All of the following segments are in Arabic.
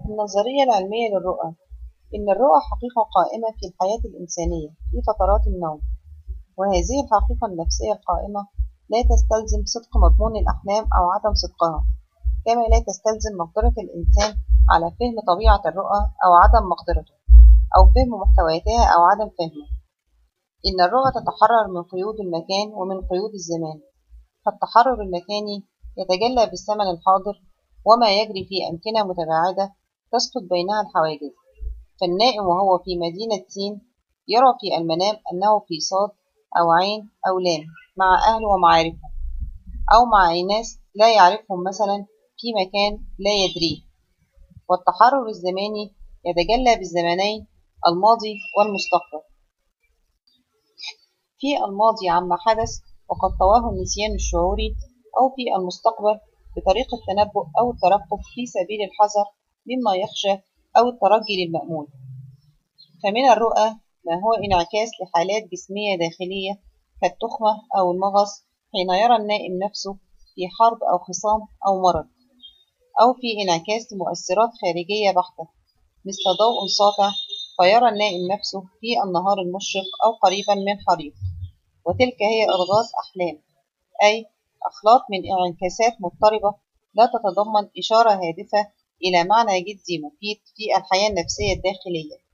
النظرية العلمية للرؤى إن الرؤى حقيقة قائمة في الحياة الإنسانية في فترات النوم، وهذه الحقيقة النفسية القائمة لا تستلزم صدق مضمون الأحلام أو عدم صدقها، كما لا تستلزم مقدرة الإنسان على فهم طبيعة الرؤى أو عدم مقدرته، أو فهم محتوياتها أو عدم فهمه. إن الرؤى تتحرر من قيود المكان ومن قيود الزمان، فالتحرر المكاني يتجلى بالزمن الحاضر وما يجري في أمكنة متباعدة تسقط بينها الحواجز، فالنائم وهو في مدينة سين يرى في المنام أنه في صاد أو عين أو لام مع أهله ومعارفه، أو مع ناس لا يعرفهم مثلا في مكان لا يدريه. والتحرر الزماني يتجلى بالزمنين الماضي والمستقبل، في الماضي عما حدث وقد طواه النسيان الشعوري، أو في المستقبل بطريق التنبؤ أو الترقب في سبيل الحذر مما يخشى أو الترجي للمأمول. فمن الرؤى ما هو انعكاس لحالات جسمية داخلية كالتخمة أو المغص حين يرى النائم نفسه في حرب أو خصام أو مرض، أو في انعكاس لمؤثرات خارجية بحتة مثل ضوء ساطع فيرى النائم نفسه في النهار المشرق أو قريبا من حريق، وتلك هي إرغاز أحلام، أي أخلاط من انعكاسات مضطربة لا تتضمن إشارة هادفة إلى معنى جدي مفيد في الحياة النفسية الداخلية.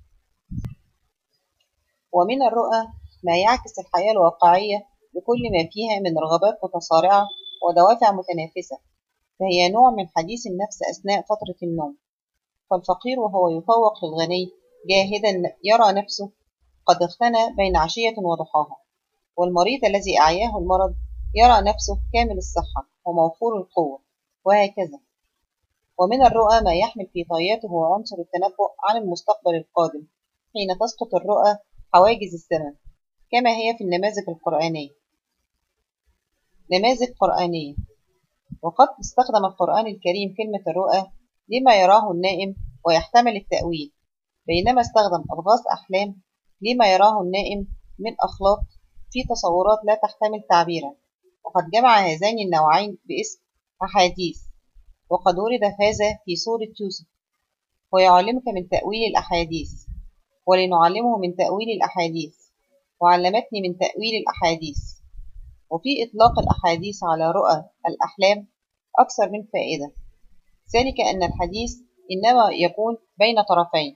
ومن الرؤى ما يعكس الحياة الواقعية بكل ما فيها من رغبات متصارعة ودوافع متنافسة، فهي نوع من حديث النفس أثناء فترة النوم. فالفقير وهو يفوق للغني جاهدا يرى نفسه قد اغتنى بين عشية وضحاها، والمريض الذي أعياه المرض يرى نفسه كامل الصحة وموفور القوة، وهكذا. ومن الرؤى ما يحمل في طياته عنصر التنبؤ عن المستقبل القادم حين تسقط الرؤى حواجز الزمن، كما هي في النماذج القرآنية. نماذج قرآنية. وقد استخدم القرآن الكريم كلمة الرؤى لما يراه النائم ويحتمل التأويل، بينما استخدم أضغاث أحلام لما يراه النائم من أخلاط في تصورات لا تحتمل تعبيرا. وقد جمع هذين النوعين باسم أحاديث، وقد ورد هذا في سورة يوسف: ويعلمك من تأويل الأحاديث، ولنعلمه من تأويل الأحاديث، وعلمتني من تأويل الأحاديث. وفي إطلاق الأحاديث على رؤى الأحلام أكثر من فائدة، ذلك أن الحديث إنما يكون بين طرفين،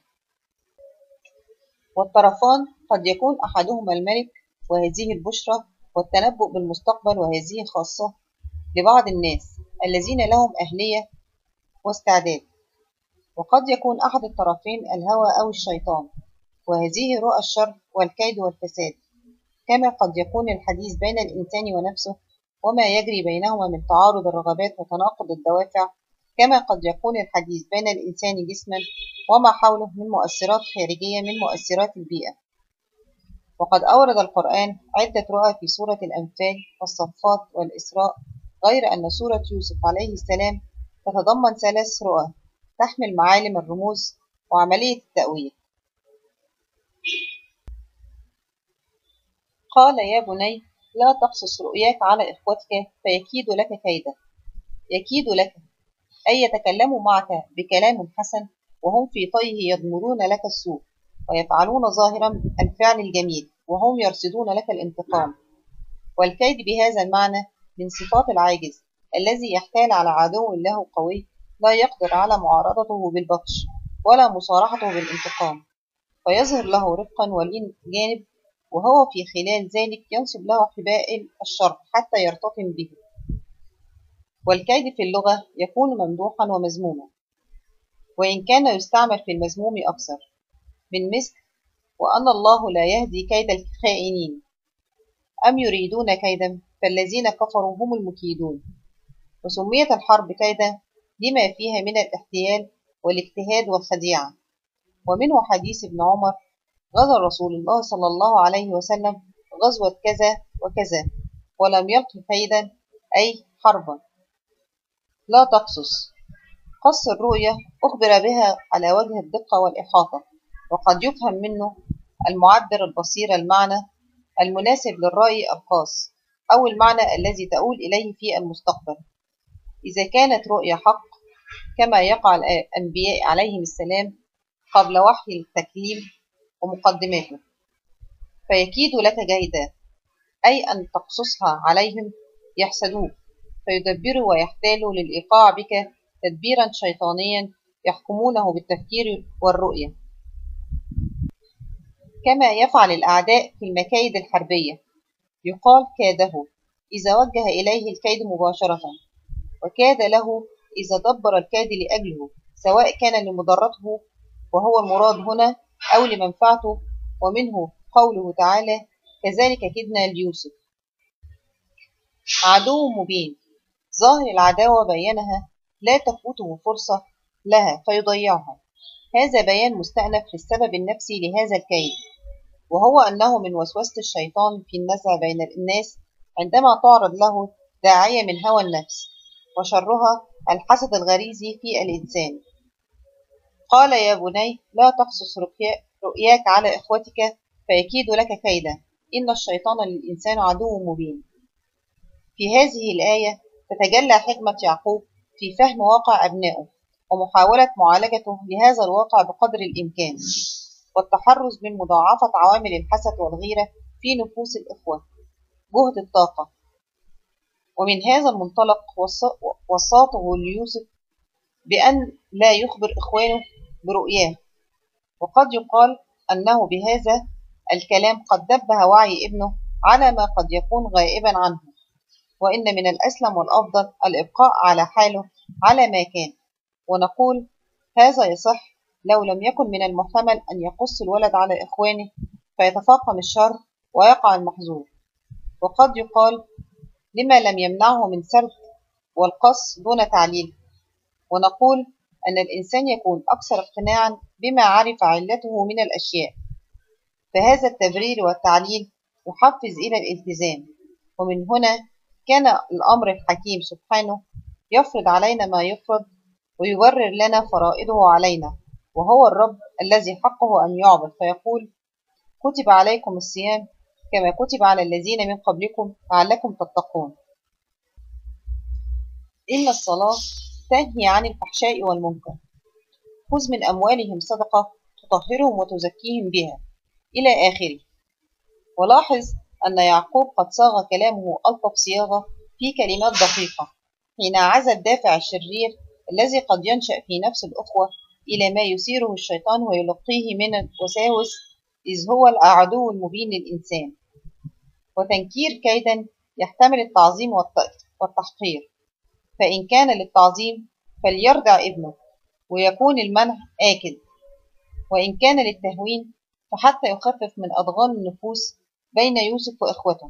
والطرفان قد يكون أحدهما الملك وهذه البشرى، والتنبؤ بالمستقبل وهذه خاصة لبعض الناس الذين لهم أهلية واستعداد، وقد يكون أحد الطرفين الهوى أو الشيطان، وهذه رؤى الشر والكيد والفساد. كما قد يكون الحديث بين الإنسان ونفسه وما يجري بينهما من تعارض الرغبات وتناقض الدوافع، كما قد يكون الحديث بين الإنسان جسما وما حوله من مؤثرات خارجية من مؤثرات البيئة. وقد أورد القرآن عدة رؤى في سورة الأنفال والصفات والإسراء، غير أن سورة يوسف عليه السلام تتضمن 3 رؤى تحمل معالم الرموز وعملية التأويل. قال: يا بني لا تقصص رؤياك على إخوتك فيكيد لك كيدا. يكيد لك أي يتكلموا معك بكلام حسن وهم في طيه يضمرون لك السوء، ويفعلون ظاهرا الفعل الجميل وهم يرصدون لك الانتقام. والكيد بهذا المعنى من صفات العاجز الذي يحتال على عدو له قوي لا يقدر على معارضته بالبطش ولا مصارحته بالانتقام، فيظهر له رفقا ولين جانب، وهو في خلال ذلك ينصب له حبائل الشر حتى يرتطم به. والكيد في اللغة يكون ممدوحا ومذموما، وإن كان يستعمل في المذموم أكثر، من مثل: وأن الله لا يهدي كيد الخائنين، أم يريدون كيدا فالذين كفروا هم المكيدون. وسميت الحرب كيدا لما فيها من الاحتيال والاجتهاد والخديعة. ومنه حديث ابن عمر: غزا رسول الله صلى الله عليه وسلم غزوة كذا وكذا ولم يلق كيدا أي حربا. لا تقصص. قص الرؤية أخبر بها على وجه الدقة والإحاطة، وقد يفهم منه المعبر البصير المعنى المناسب للرأي الخاص أو المعنى الذي تؤول إليه في المستقبل. إذا كانت رؤية حق كما يقع الأنبياء عليهم السلام قبل وحي التكليم ومقدماته، فيكيد لك كيدا، أي أن تقصصها عليهم يحسدوك، فيدبروا ويحتالوا للإيقاع بك تدبيرا شيطانيا يحكمونه بالتفكير والرؤية، كما يفعل الأعداء في المكايد الحربية. يقال كاده إذا وجه إليه الكيد مباشرة، وكاد له إذا دبر الكيد لأجله، سواء كان لمضرته وهو المراد هنا أو لمنفعته. ومنه قوله تعالى: كذلك كدنا ليوسف. عدو مبين، ظاهر العداوة بينها لا تفوته فرصة لها فيضيعها. هذا بيان مستأنف للسبب النفسي لهذا الكيد، وهو أنه من وسوسة الشيطان في النزع بين الناس عندما تعرض له داعية من هوى النفس، وشرها الحسد الغريزي في الإنسان. قال: يا بني لا تقصص رؤياك على إخوتك فيكيد لك كيدا، إن الشيطان للإنسان عدو مبين. في هذه الآية تتجلى حكمة يعقوب في فهم واقع أبنائه ومحاولة معالجته لهذا الواقع بقدر الإمكان، والتحرز من مضاعفة عوامل الحسد والغيرة في نفوس الإخوة جهد الطاقة. ومن هذا المنطلق وصاته ليوسف بأن لا يخبر إخوانه برؤياه، وقد يقال أنه بهذا الكلام قد نبه وعي ابنه على ما قد يكون غائبا عنه، وإن من الأسلم والأفضل الإبقاء على حاله على ما كان. ونقول هذا يصح لو لم يكن من المحتمل أن يقص الولد على إخوانه فيتفاقم الشر ويقع المحظور. وقد يقال لما لم يمنعه من سرد والقص دون تعليل. ونقول أن الإنسان يكون أكثر اقتناعا بما عرف علته من الأشياء، فهذا التبرير والتعليل يحفز إلى الالتزام. ومن هنا كان الأمر الحكيم سبحانه يفرض علينا ما يفرض ويبرر لنا فرائضه علينا، وهو الرب الذي حقه أن يعبد، فيقول: كتب عليكم الصيام كما كتب على الذين من قبلكم لعلكم تتقون. إن الصلاة تنهي عن الفحشاء والمنكر. خذ من أموالهم صدقة تطهرهم وتزكيهم بها إلى آخره. ولاحظ أن يعقوب قد صاغ كلامه ألطف صياغة في كلمات دقيقة حين عزى الدافع الشرير الذي قد ينشأ في نفس الأخوة إلى ما يثيره الشيطان ويلقيه من الوساوس، إذ هو العدو المبين للإنسان. وتنكير كيدا يحتمل التعظيم والتحقير، فإن كان للتعظيم فليرضع ابنه ويكون المنع آكل، وإن كان للتهوين فحتى يخفف من أضغان النفوس بين يوسف وإخوته.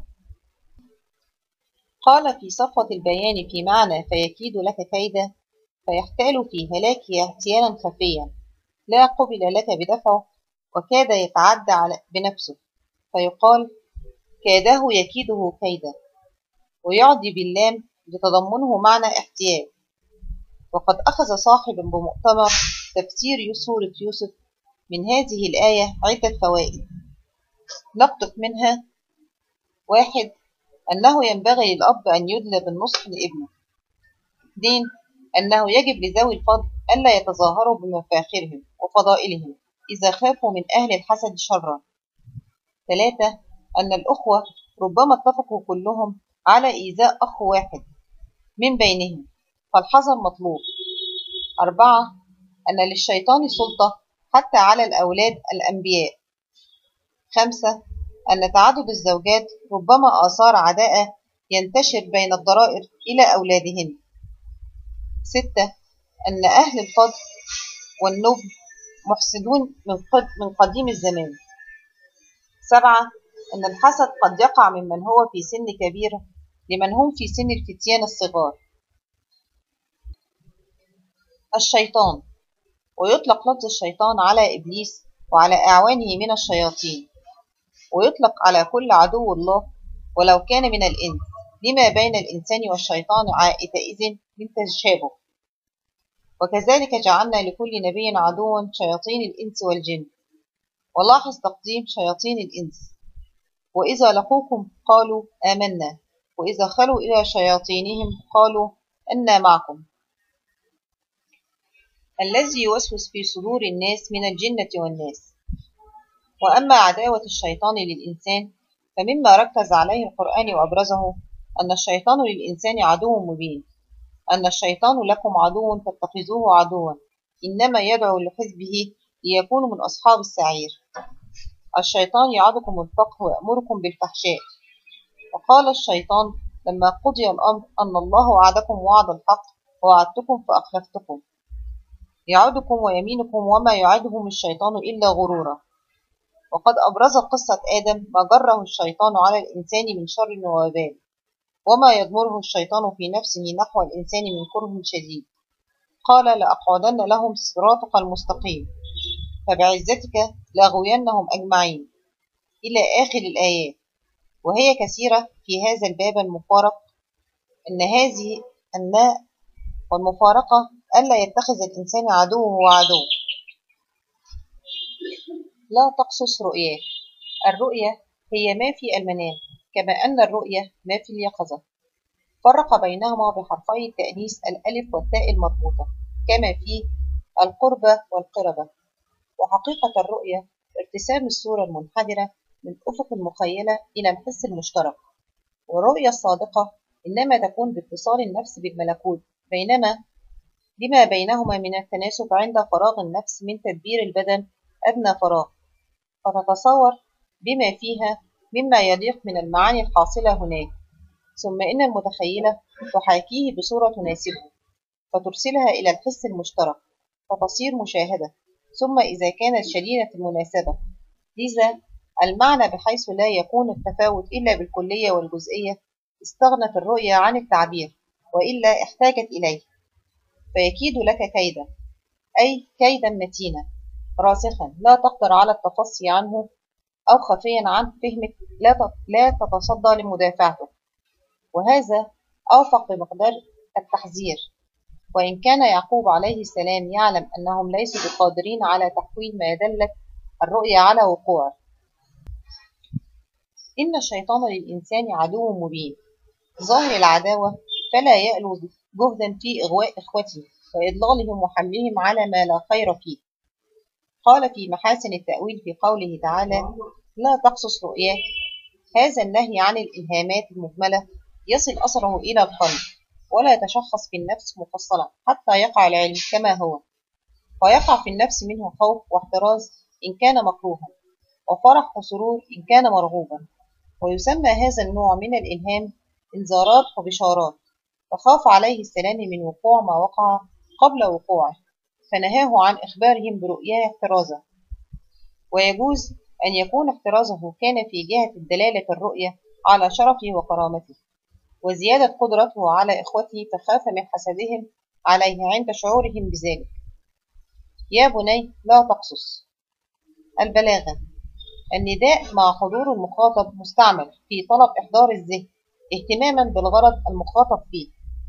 قال في صفوة البيان في معنى فيكيد لك كيدا: فيحتال في هلاكه احتيالا خفيا لا قبل لك بدفعه، وكاد يتعدى بنفسه، فيقال كاده يكيده كيدا، ويعدي باللام لتضمنه معنى احتيال. وقد أخذ صاحب بمؤتمر تفسير سورة يوسف من هذه الآية عدة فوائد نقطف منها: 1. أنه ينبغي للأب أن يدلى بالنصح لابنه. 2. أنه يجب لذوي الفضل ألا يتظاهروا بمفاخرهم وفضائلهم إذا خافوا من أهل الحسد شرا. 3. أن الأخوة ربما اتفقوا كلهم على إيذاء أخ واحد من بينهم، فالحذر مطلوب. 4. أن للشيطان سلطة حتى على الأولاد الأنبياء. 5. أن تعدد الزوجات ربما آثار عداء ينتشر بين الضرائر إلى أولادهن. 6. أن أهل الفضل والنبل محسدون من قديم الزمان. 7. أن الحسد قد يقع ممن هو في سن كبير لمن هم في سن الفتيان الصغار. الشيطان، ويطلق لفظ الشيطان على إبليس وعلى أعوانه من الشياطين، ويطلق على كل عدو الله ولو كان من الإنس، لما بين الإنسان والشيطان عائدئذ من تشابه. وكذلك جعلنا لكل نبي عدوا شياطين الإنس والجن. ولاحظ تقديم شياطين الإنس: وإذا لقوكم قالوا آمنا، وإذا خلوا إلى شياطينهم قالوا إنا معكم. الذي يوسوس في صدور الناس من الجنة والناس. وأما عداوة الشيطان للإنسان فمما ركز عليه القرآن وأبرزه أن الشيطان للإنسان عدو مبين، أن الشيطان لكم عدو فاتخذوه عدوا، إنما يدعو لحزبه ليكونوا من أصحاب السعير. الشيطان يعدكم الفقر ويأمركم بالفحشاء. وقال الشيطان لما قضي الأمر أن الله وعدكم وعد الحق ووعدتكم فأخلفتكم، يعدكم ويمينكم وما يعدهم الشيطان إلا غرورا. وقد أبرز قصة آدم ما جره الشيطان على الإنسان من شر ووبال، وما يضمره الشيطان في نفسه نحو الإنسان من كره شديد. قال لأقعدن لهم صراطك المستقيم فبعزتك لأغوينهم أجمعين إلى آخر الآيات. وهي كثيرة في هذا الباب المفارق أن والمفارقة ألا يتخذ الإنسان عدوه وعدو. لا تقصص رؤياه. الرؤية هي ما في المنام، كما أن الرؤية ما في اليقظة. فرق بينهما بحرفي التأنيث الألف والتاء المربوطة، كما في القربة والقربة. وحقيقة الرؤية ارتسام الصورة المنحدرة من أفق المخيلة إلى الحس المشترك. والرؤية الصادقة إنما تكون باتصال النفس بالملكوت، بينما لما بينهما من التناسب عند فراغ النفس من تدبير البدن أدنى فراغ، فتتصور بما فيها مما يليق من المعاني الحاصلة هناك، ثم إن المتخيلة تحاكيه بصورة تناسبه فترسلها إلى الحس المشترك فتصير مشاهدة، ثم إذا كانت شديدة المناسبة. لذا المعنى بحيث لا يكون التفاوت إلا بالكلية والجزئية استغنت الرؤية عن التعبير، وإلا احتاجت إليه. فيكيد لك كيدا، أي كيدا متينا راسخا لا تقدر على التفصي عنه أو خفيا عن فهمك لا تتصدى لمدافعته. وهذا أوفق بمقدار التحذير. وإن كان يعقوب عليه السلام يعلم أنهم ليسوا بقادرين على تحويل ما دلت الرؤيا على وقوعه. إن الشيطان للإنسان عدو مبين ظاهر العداوة، فلا يألو جهدا في إغواء إخوته وإضلالهم وحملهم على ما لا خير فيه. قال في محاسن التأويل في قوله تعالى لا تقصص رؤياك، هذا النهي عن الإلهامات المجملة يصل أثره إلى القلب ولا يتشخص في النفس مفصلا حتى يقع العلم كما هو، ويقع في النفس منه خوف واحتراز إن كان مكروها، وفرح وسرور إن كان مرغوبا. ويسمى هذا النوع من الإلهام إنذارات وبشارات. فخاف عليه السلام من وقوع ما وقع قبل وقوعه، فنهاه عن إخبارهم برؤياه احترازا. ويجوز أن يكون احترازه كان في جهة الدلالة الرؤية على شرفه وكرامته وزيادة قدرته على إخوته، فخاف من حسدهم عليه عند شعورهم بذلك. يا بني لا تقصص. البلاغة النداء مع حضور المخاطب مستعمل في طلب إحضار الذهن اهتماما بالغرض المخاطب فيه.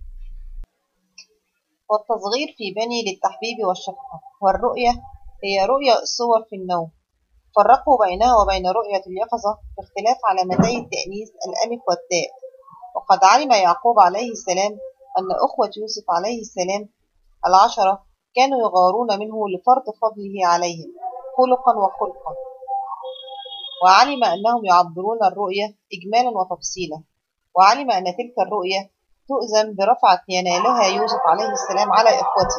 والتصغير في بني للتحبيب والشفقة. والرؤية هي رؤية الصور في النوم. فرقوا بينها وبين رؤية اليقظة باختلاف علامتي التأنيث الألف والتاء. وقد علم يعقوب عليه السلام أن أخوة يوسف عليه السلام 10 كانوا يغارون منه لفرط فضله عليهم خلقا وخلقا، وعلم أنهم يعبرون الرؤية إجمالا وتفصيلا، وعلم أن تلك الرؤية تؤذن برفعة ينالها يوسف عليه السلام على إخوته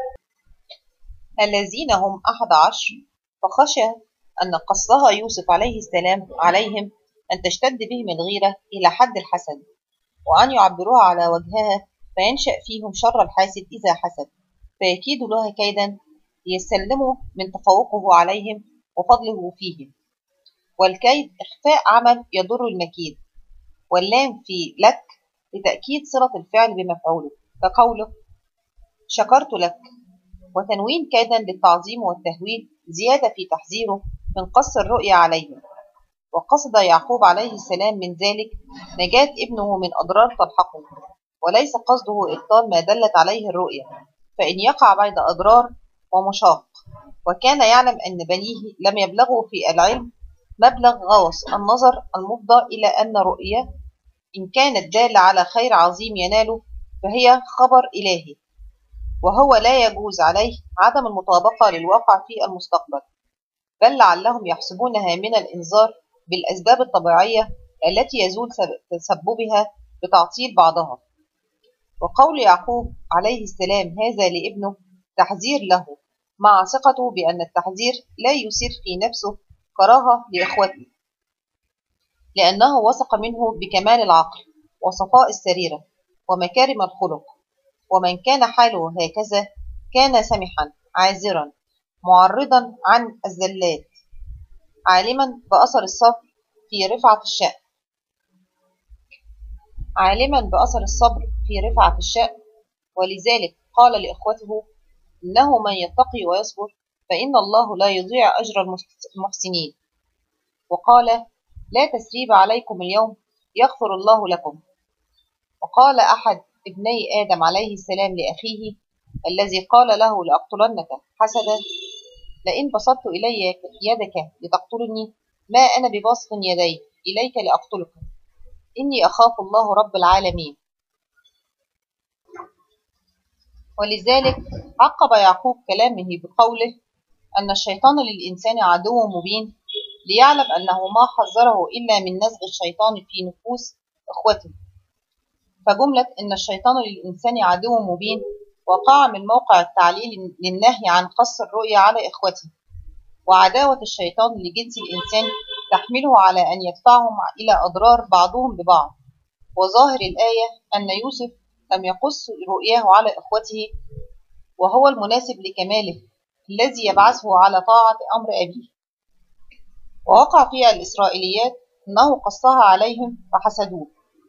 الذين هم 11، فخشى أن قصدها يوسف عليه السلام عليهم أن تشتد بهم الغيرة إلى حد الحسد، وأن يعبروها على وجهها فينشأ فيهم شر الحاسد إذا حسد، فيكيد لها كيدا ليسلموا من تفوقه عليهم وفضله فيهم. والكيد إخفاء عمل يضر المكيد. واللام في لك لتأكيد صلة الفعل بمفعوله كقوله شكرت لك. وتنوين كيدا للتعظيم والتهويل زيادة في تحذيره من قص الرؤيا عليهم. وقصد يعقوب عليه السلام من ذلك نجاة ابنه من أضرار تلحقه، وليس قصده إبطال ما دلت عليه الرؤيا، فإن يقع بين أضرار ومشاق. وكان يعلم أن بنيه لم يبلغوا في العلم مبلغ غوص النظر المفضى إلى أن رؤية إن كانت دالة على خير عظيم يناله فهي خبر إلهي، وهو لا يجوز عليه عدم المطابقة للواقع في المستقبل، بل لعلهم يحسبونها من الإنذار بالأسباب الطبيعية التي يزول تسببها بتعطيل بعضها. وقول يعقوب عليه السلام هذا لابنه تحذير له، مع ثقته بأن التحذير لا يثير في نفسه كراهة لإخوته، لأنه وثق منه بكمال العقل وصفاء السريرة ومكارم الخلق. ومن كان حاله هكذا كان سمحا عازرا معرضا عن الزلات، عالما بأثر الصبر في رفعة الشأن ولذلك قال لإخوته: إنه من يتقي ويصبر فإن الله لا يضيع أجر المحسنين. وقال: لا تثريب عليكم اليوم يغفر الله لكم. وقال أحد ابني آدم عليه السلام لأخيه الذي قال له: لأقتلنك حسدا: لئن بسطت إلي يدك لتقتلني ما أنا بباسط يدي إليك لأقتلك، إني أخاف الله رب العالمين. ولذلك عقب يعقوب كلامه بقوله أن الشيطان للإنسان عدو مبين، ليعلم أنه ما حذره إلا من نزغ الشيطان في نفوس إخوته. فجملة إن الشيطان للإنسان عدو مبين وقع من موقع التعليل للنهي عن قص الرؤيا على إخوته، وعداوة الشيطان لجنس الإنسان تحمله على أن يدفعهم إلى أضرار بعضهم ببعض. وظاهر الآية أن يوسف لم يقص رؤياه على إخوته، وهو المناسب لكماله الذي يبعثه على طاعة أمر أبيه. ووقع في الإسرائيليات أنه قصها عليهم فحسدوه.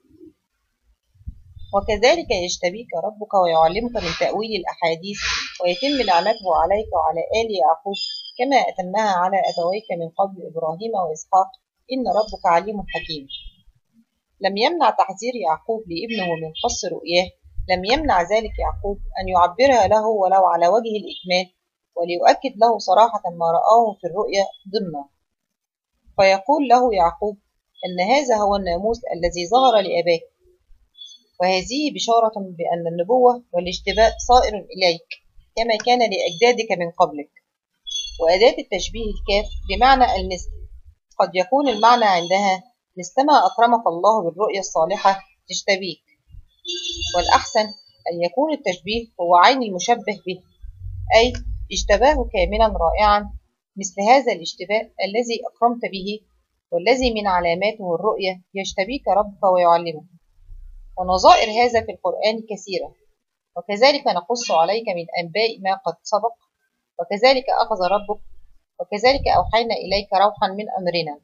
وكذلك يجتبيك ربك ويعلمك من تأويل الأحاديث ويتم نعمته عليك وعلى آل يعقوب كما أتمها على أبويك من قبل إبراهيم وإسحاق، إن ربك عليم حكيم. لم يمنع تحذير يعقوب لابنه من قص رؤياه، لم يمنع ذلك يعقوب أن يعبرها له ولو على وجه الإكمال، وليؤكد له صراحة ما رآه في الرؤيا ضمنا. فيقول له يعقوب أن هذا هو الناموس الذي ظهر لأباك، وهذه بشارة بأن النبوة والاجتباء صائر إليك كما كان لأجدادك من قبلك. وأداة التشبيه الكاف بمعنى المثل، قد يكون المعنى عندها مثلما أكرمك الله بالرؤيا الصالحة تشتبيك، والأحسن أن يكون التشبيه هو عين المشبه به، أي اشتباه كاملا رائعا مثل هذا الاشتباه الذي أكرمت به، والذي من علاماته الرؤية يجتبيك ربك ويعلمك. ونظائر هذا في القرآن كثيرة، وكذلك نقص عليك من أنباء ما قد سبق، وكذلك أخذ ربك، وكذلك أوحينا إليك روحا من أمرنا.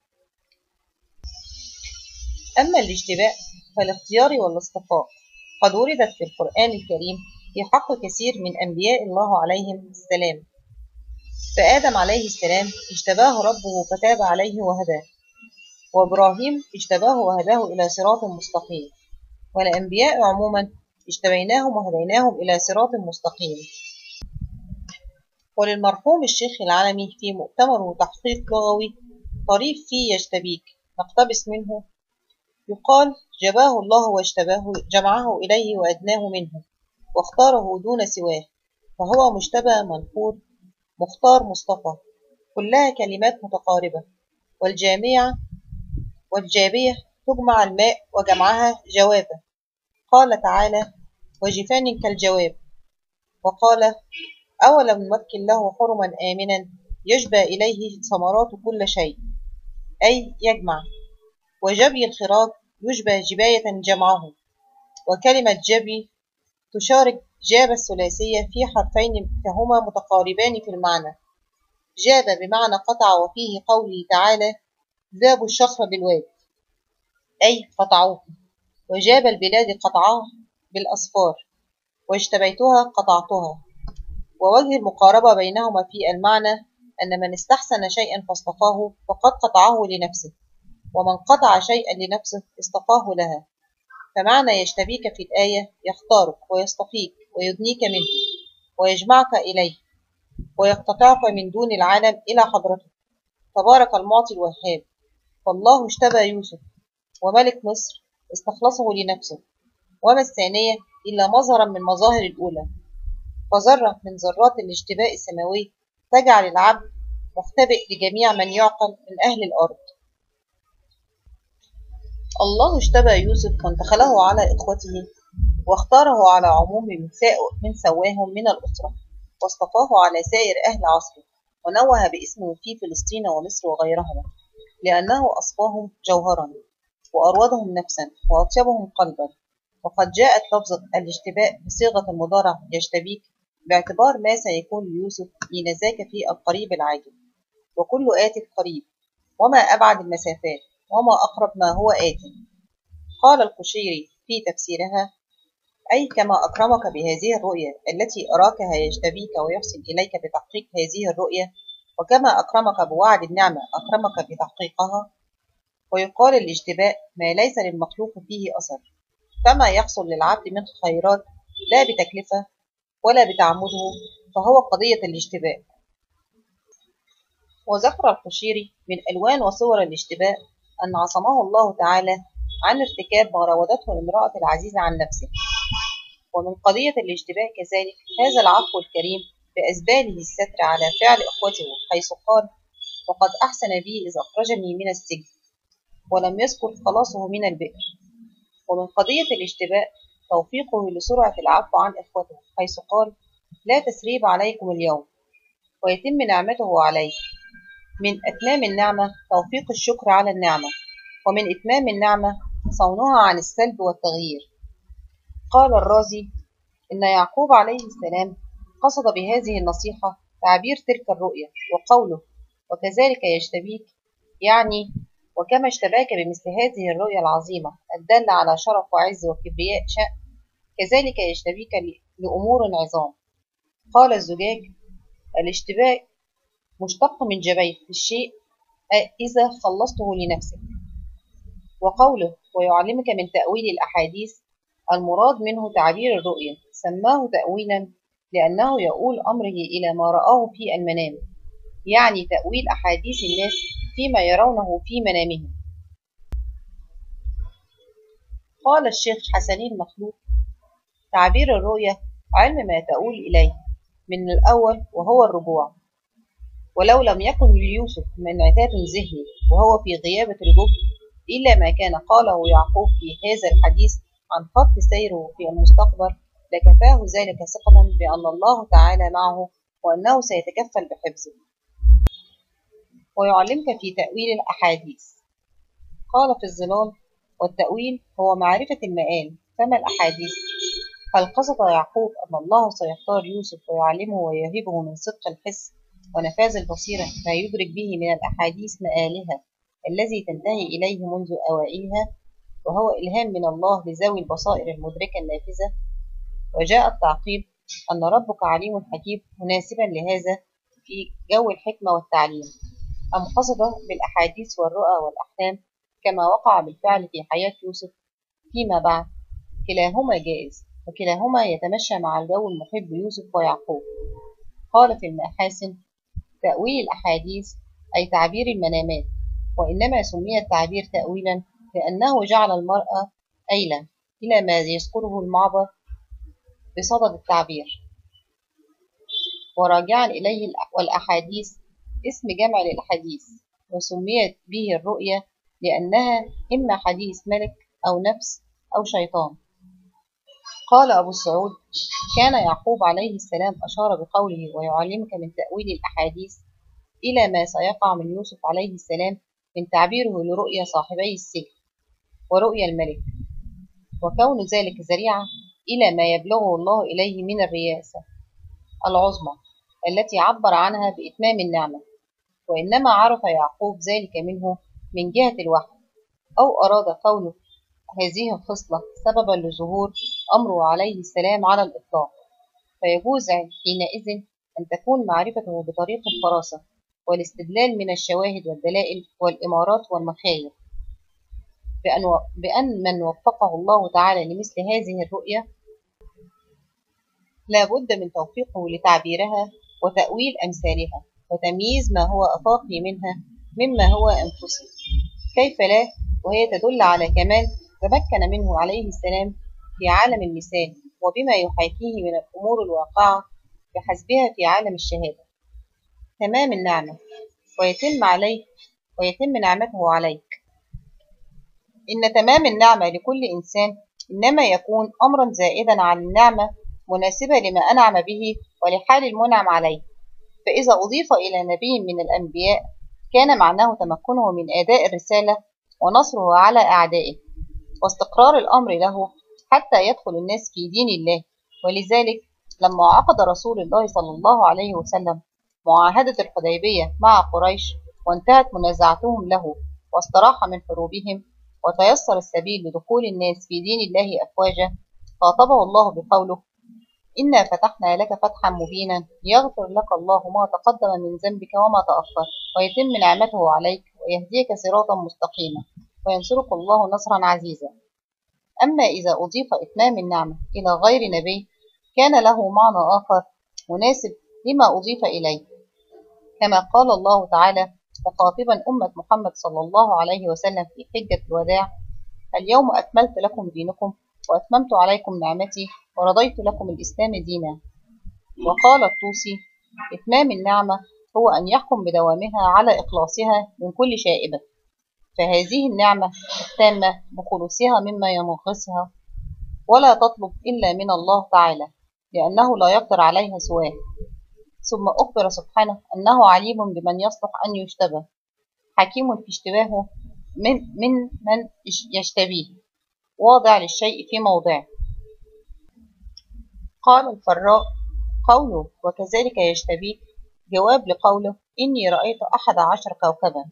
أما الاشتباه فالاختيار والاصطفاء قد وردت في القرآن الكريم في حق كثير من أنبياء الله عليهم السلام. فآدم عليه السلام اجتباه ربه فتاب عليه وهداه، وإبراهيم اجتباه وهداه إلى صراط مستقيم، والأنبياء عموما اجتبيناهم وهديناهم إلى صراط مستقيم. وللمرحوم الشيخ العالمي في مؤتمر تحقيق لغوي طريف في يجتبيك نقتبس منه، يقال: جباه الله واجتباه، جمعه إليه وأدناه منه، واختاره دون سواه، فهو مجتبى منفور مختار مصطفى، كلها كلمات متقاربة، والجابية تجمع الماء وجمعها جوابة. قال تعالى: وجفان كالجواب. وقال: أولم نمكن له حرما آمنا يجبى إليه ثمرات كل شيء، أي يجمع. وجبي الخراج يشبه جباية جمعه. وكلمة جبي تشارك جاب الثلاثية في حرفين فهما متقاربان في المعنى. جاب بمعنى قطع، وفيه قوله تعالى: ذابوا الشخر بالواد، أي قطعوه. وجاب البلاد قطعاه بالأصفار، واجتبيتها قطعتها. ووجه المقاربة بينهما في المعنى أن من استحسن شيئا فاصطفاه فقد قطعه لنفسه، ومن قطع شيئا لنفسه اصطفاه لها. فمعنى يجتبيك في الآية يختارك ويصطفيك ويدنيك منه ويجمعك إليه ويقتطعك من دون العالم إلى حضرته، تبارك المعطي الوهاب. فالله اشتبى يوسف وملك مصر استخلصه لنفسه، وما الثانية إلا مظهرا من مظاهر الأولى، فذرة من ذرات الاشتباك السماوي تجعل العبد مختبئ لجميع من يعقل من أهل الأرض. الله اشتبى يوسف وانتخله على إخوته، واختاره على عموم من سواهم من الأسرة، واصطفاه على سائر أهل عصره، ونوه باسمه في فلسطين ومصر وغيرهما، لأنه أصفاهم جوهرا، وأروضهم نفسا، وأطيبهم قلبا. وقد جاءت لفظة الاشتباء بصيغة المضارع يشتبيك، باعتبار ما سيكون ليوسف حينذاك في القريب العاجل. وكل آت قريب، وما أبعد المسافات، وما أقرب ما هو آت. قال القشيري في تفسيرها: أي كما أكرمك بهذه الرؤية التي أراكها يجتبيك ويحسن إليك بتحقيق هذه الرؤية، وكما أكرمك بوعد النعمة أكرمك بتحقيقها. ويقال الاشتباء ما ليس للمخلوق فيه أثر، فما يحصل للعبد من خيرات لا بتكلفة ولا بتعمده، فهو قضية الاشتباء. وذكر القشيري من ألوان وصور الاشتباء أن عصمه الله تعالى عن ارتكاب ما راودته امرأة العزيز عن نفسه. ومن قضية الاشتباء كذلك هذا العفو الكريم بأسباله الستر على فعل إخوته، حيث قال: وقد أحسن بي إذ أخرجني من السجن، ولم يذكر خلاصه من البئر. ومن قضية الاشتباء توفيقه لسرعة العفو عن إخوته، حيث قال: لا تثريب عليكم اليوم، ويتم نعمته عليك. من أتمام النعمة توفيق الشكر على النعمة، ومن إتمام النعمة صونها عن السلب والتغيير. قال الرازي إن يعقوب عليه السلام قصد بهذه النصيحة تعبير تلك الرؤية، وقوله: وكذلك يجتبيك، يعني وكما اشتباك بمثل هذه الرؤية العظيمة الدالة على شرف وعز وكبرياء شأن، كذلك يجتبيك لأمور عظام. قال الزجاج: الاشتباك مشتق من جبيت في الشيء إذا خلصته لنفسك. وقوله: ويعلمك من تأويل الأحاديث، المراد منه تعبير الرؤية، سماه تأويلا لأنه يؤول أمره إلى ما رآه في المنام، يعني تأويل أحاديث الناس فيما يرونه في منامهم. قال الشيخ حسنين مخلوق: تعبير الرؤية علم ما تؤول إليه من الأول وهو الرجوع. ولو لم يكن ليوسف منعتات ذهني وهو في غيابة الجب إلا ما كان قاله يعقوب في هذا الحديث عن خط سيره في المستقبل، لكفاه ذلك ثقة بأن الله تعالى معه وأنه سيتكفل بحفظه. ويعلمك في تأويل الأحاديث. قال في الظلال: والتأويل هو معرفة المآل، فما الأحاديث؟ هل قصد يعقوب أن الله سيختار يوسف ويعلمه ويهبه من صدق الحس ونفاذ البصيرة ما يدرك به من الأحاديث مآلها الذي تنتهي إليه منذ أوائلها، وهو إلهام من الله لذوي البصائر المدركة النافذة؟ وجاء التعقيب أن ربك عليم حكيم مناسبا لهذا في جو الحكمة والتعليم، أم قصد بالأحاديث والرؤى والأحلام كما وقع بالفعل في حياة يوسف فيما بعد؟ كلاهما جائز، وكلاهما يتمشى مع الجو المحب يوسف ويعقوب. قال في المحاسن: تأويل الأحاديث أي تعبير المنامات، وإنما سمي التعبير تأويلا لأنه جعل المرأة أيلا إلى ما يذكره المعبر بصدد التعبير، وراجعا إليه. والأحاديث اسم جمع للحديث، وسميت به الرؤية لأنها إما حديث ملك أو نفس أو شيطان. قال أبو السعود: كان يعقوب عليه السلام أشار بقوله ويعلمك من تأويل الأحاديث إلى ما سيقع من يوسف عليه السلام من تعبيره لرؤيا صاحبي السجن ورؤيا الملك، وكون ذلك ذريعة إلى ما يبلغه الله إليه من الرياسة العظمى التي عبر عنها بإتمام النعمة. وإنما عرف يعقوب ذلك منه من جهة الوحي، أو أراد قوله هذه الخصلة سببا لظهور أمره عليه السلام على الإطلاق، فيجوز حينئذ أن تكون معرفته بطريق الفراسة والاستدلال من الشواهد والدلائل والإمارات والمخايل، بأن من وفقه الله تعالى لمثل هذه الرؤية لا بد من توفيقه لتعبيرها وتأويل أمثالها وتمييز ما هو أفاقي منها مما هو أنفسي. كيف لا، وهي تدل على كمال تمكن منه عليه السلام في عالم المثال وبما يحاكيه من الأمور الواقعة بحسبها في عالم الشهادة. تمام النعمة ويتم نعمته عليك. إن تمام النعمة لكل إنسان إنما يكون أمرا زائدا عن النعمة مناسبة لما أنعم به ولحال المنعم عليه. فإذا أضيف إلى نبي من الأنبياء كان معناه تمكنه من أداء الرسالة ونصره على أعدائه واستقرار الأمر له حتى يدخل الناس في دين الله. ولذلك لما عقد رسول الله صلى الله عليه وسلم معاهدة الحديبية مع قريش وانتهت منازعتهم له واستراح من حروبهم وتيسر السبيل لدخول الناس في دين الله أفواجا، خاطبه الله بقوله: إنا فتحنا لك فتحا مبينا يغفر لك الله ما تقدم من ذنبك وما تأخر ويتم نعمته عليك ويهديك صراطا مستقيما وينصرك الله نصرا عزيزا. أما إذا أضيف إتمام النعمة إلى غير نبي كان له معنى آخر مناسب لما أضيف إليه، كما قال الله تعالى مخاطبا أمة محمد صلى الله عليه وسلم في حجة الوداع: اليوم أكملت لكم دينكم وأتممت عليكم نعمتي ورضيت لكم الإسلام دينا. وقال الطوسي: إتمام النعمة هو أن يحكم بدوامها على إخلاصها من كل شائبة، فهذه النعمة التامة بخلوصها مما ينغصها ولا تطلب إلا من الله تعالى لأنه لا يقدر عليها سواه. ثم أخبر سبحانه أنه عليم بمن يصلح أن يشتبه، حكيم في اشتباهه من يشتبيه، واضع للشيء في موضعه. قال الفراء: قوله وكذلك يشتبيه جواب لقوله إني رأيت 11 كوكبا.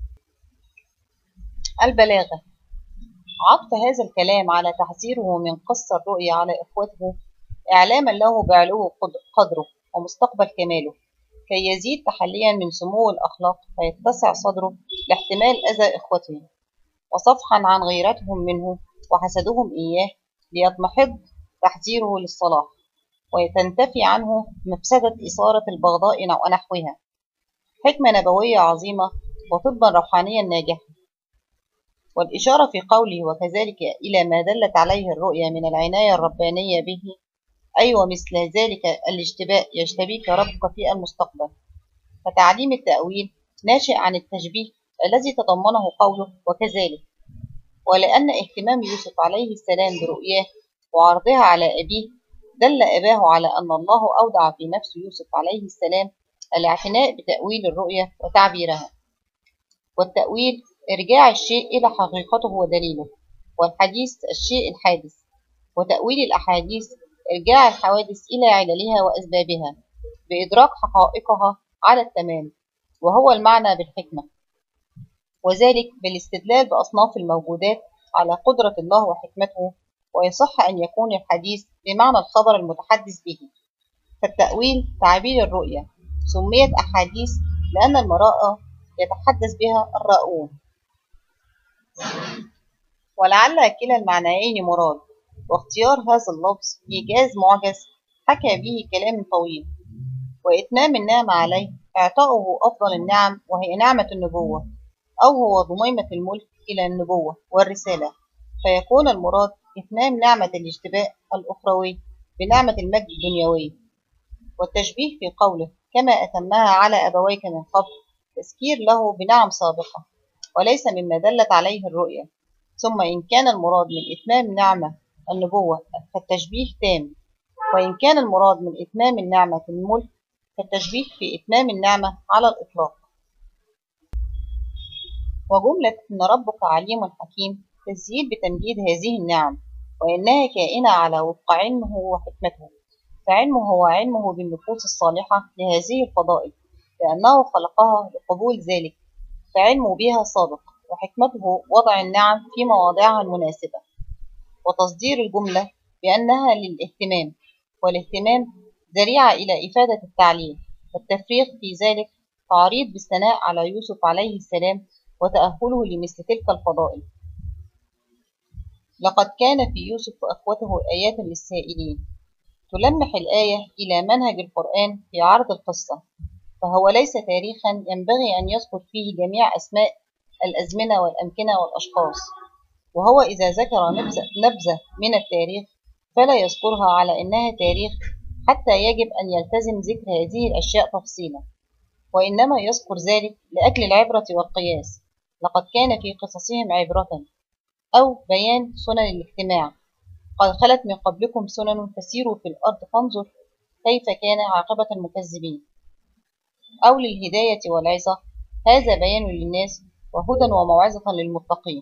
البلاغة: عطف هذا الكلام على تحذيره من قص الرؤيا على إخوته إعلاما له بعلو قدره ومستقبل كماله، كي يزيد تحليا من سمو الأخلاق فيتسع صدره لاحتمال أذى إخوته، وصفحا عن غيرتهم منه وحسدهم إياه ليضمحض تحذيره للصلاح وتنتفي عنه مفسدة إثارة البغضاء ونحوها. حكمة نبوية عظيمة وطبا روحانيا ناجحا. والإشارة في قوله وكذلك إلى ما دلت عليه الرؤيا من العناية الربانية به، أي ومثل ذلك الاشتباء يشتبيك ربك في المستقبل. فتعليم التأويل ناشئ عن التشبيه الذي تضمنه قوله وكذلك. ولأن اهتمام يوسف عليه السلام برؤياه وعرضها على أبيه دل أباه على أن الله أودع في نفس يوسف عليه السلام الاعتناء بتأويل الرؤيا وتعبيرها. والتأويل إرجاع الشيء إلى حقيقته ودليله، والحديث الشيء الحادث، وتأويل الأحاديث إرجاع الحوادث إلى عللها وأسبابها بإدراك حقائقها على التمام، وهو المعنى بالحكمة، وذلك بالاستدلال بأصناف الموجودات على قدرة الله وحكمته. ويصح أن يكون الحديث بمعنى الخبر المتحدث به. فالتأويل تعبير الرؤيا سميت أحاديث لأن المراءة يتحدث بها الراؤون. ولعل كلا المعنيين مراد، واختيار هذا اللفظ إيجاز معجز حكى به كلام طويل. وإتمام النعمة عليه إعطاؤه أفضل النعم وهي نعمة النبوة، أو هو ضميمة الملك إلى النبوة والرسالة، فيكون المراد إتمام نعمة الاشتباء الأخروي بنعمة المجد الدنيوي. والتشبيه في قوله كما أتمها على أبويك من قبل تذكير له بنعم سابقة وليس مما دلت عليه الرؤيا. ثم إن كان المراد من إتمام نعمة النبوة فالتشبيه تام، وإن كان المراد من إتمام النعمة في الملك فالتشبيه في إتمام النعمة على الإطلاق. وجملة إن ربك عليم حكيم تزيد بتمجيد هذه النعم، وإنها كائنة على وفق علمه وحكمته. فعلمه هو علمه بالنفوس الصالحة لهذه الفضائل لأنه خلقها لقبول ذلك، فعلمه بها سابق، وحكمته وضع النعم في مواضعها المناسبة. وتصدير الجملة بأنها للاهتمام، والاهتمام ذريعة إلى إفادة التعليل، والتفريغ في ذلك تعريض بالثناء على يوسف عليه السلام وتأهله لمثل تلك الفضائل. لقد كان في يوسف وأخوته آيات للسائلين. تلمح الآية إلى منهج القرآن في عرض القصة، فهو ليس تاريخا ينبغي أن يذكر فيه جميع أسماء الأزمنة والأمكنة والأشخاص، وهو إذا ذكر نبذة من التاريخ فلا يذكرها على أنها تاريخ حتى يجب أن يلتزم ذكر هذه الأشياء تفصيلا، وإنما يذكر ذلك لأجل العبرة والقياس. لقد كان في قصصهم عبرة أو بيان سنن الاجتماع. قد خلت من قبلكم سنن فسيروا في الأرض فانظر كيف كان عاقبة المكذبين. أو للهداية والعظة، هذا بيان للناس وهدى وموعظة للمتقين.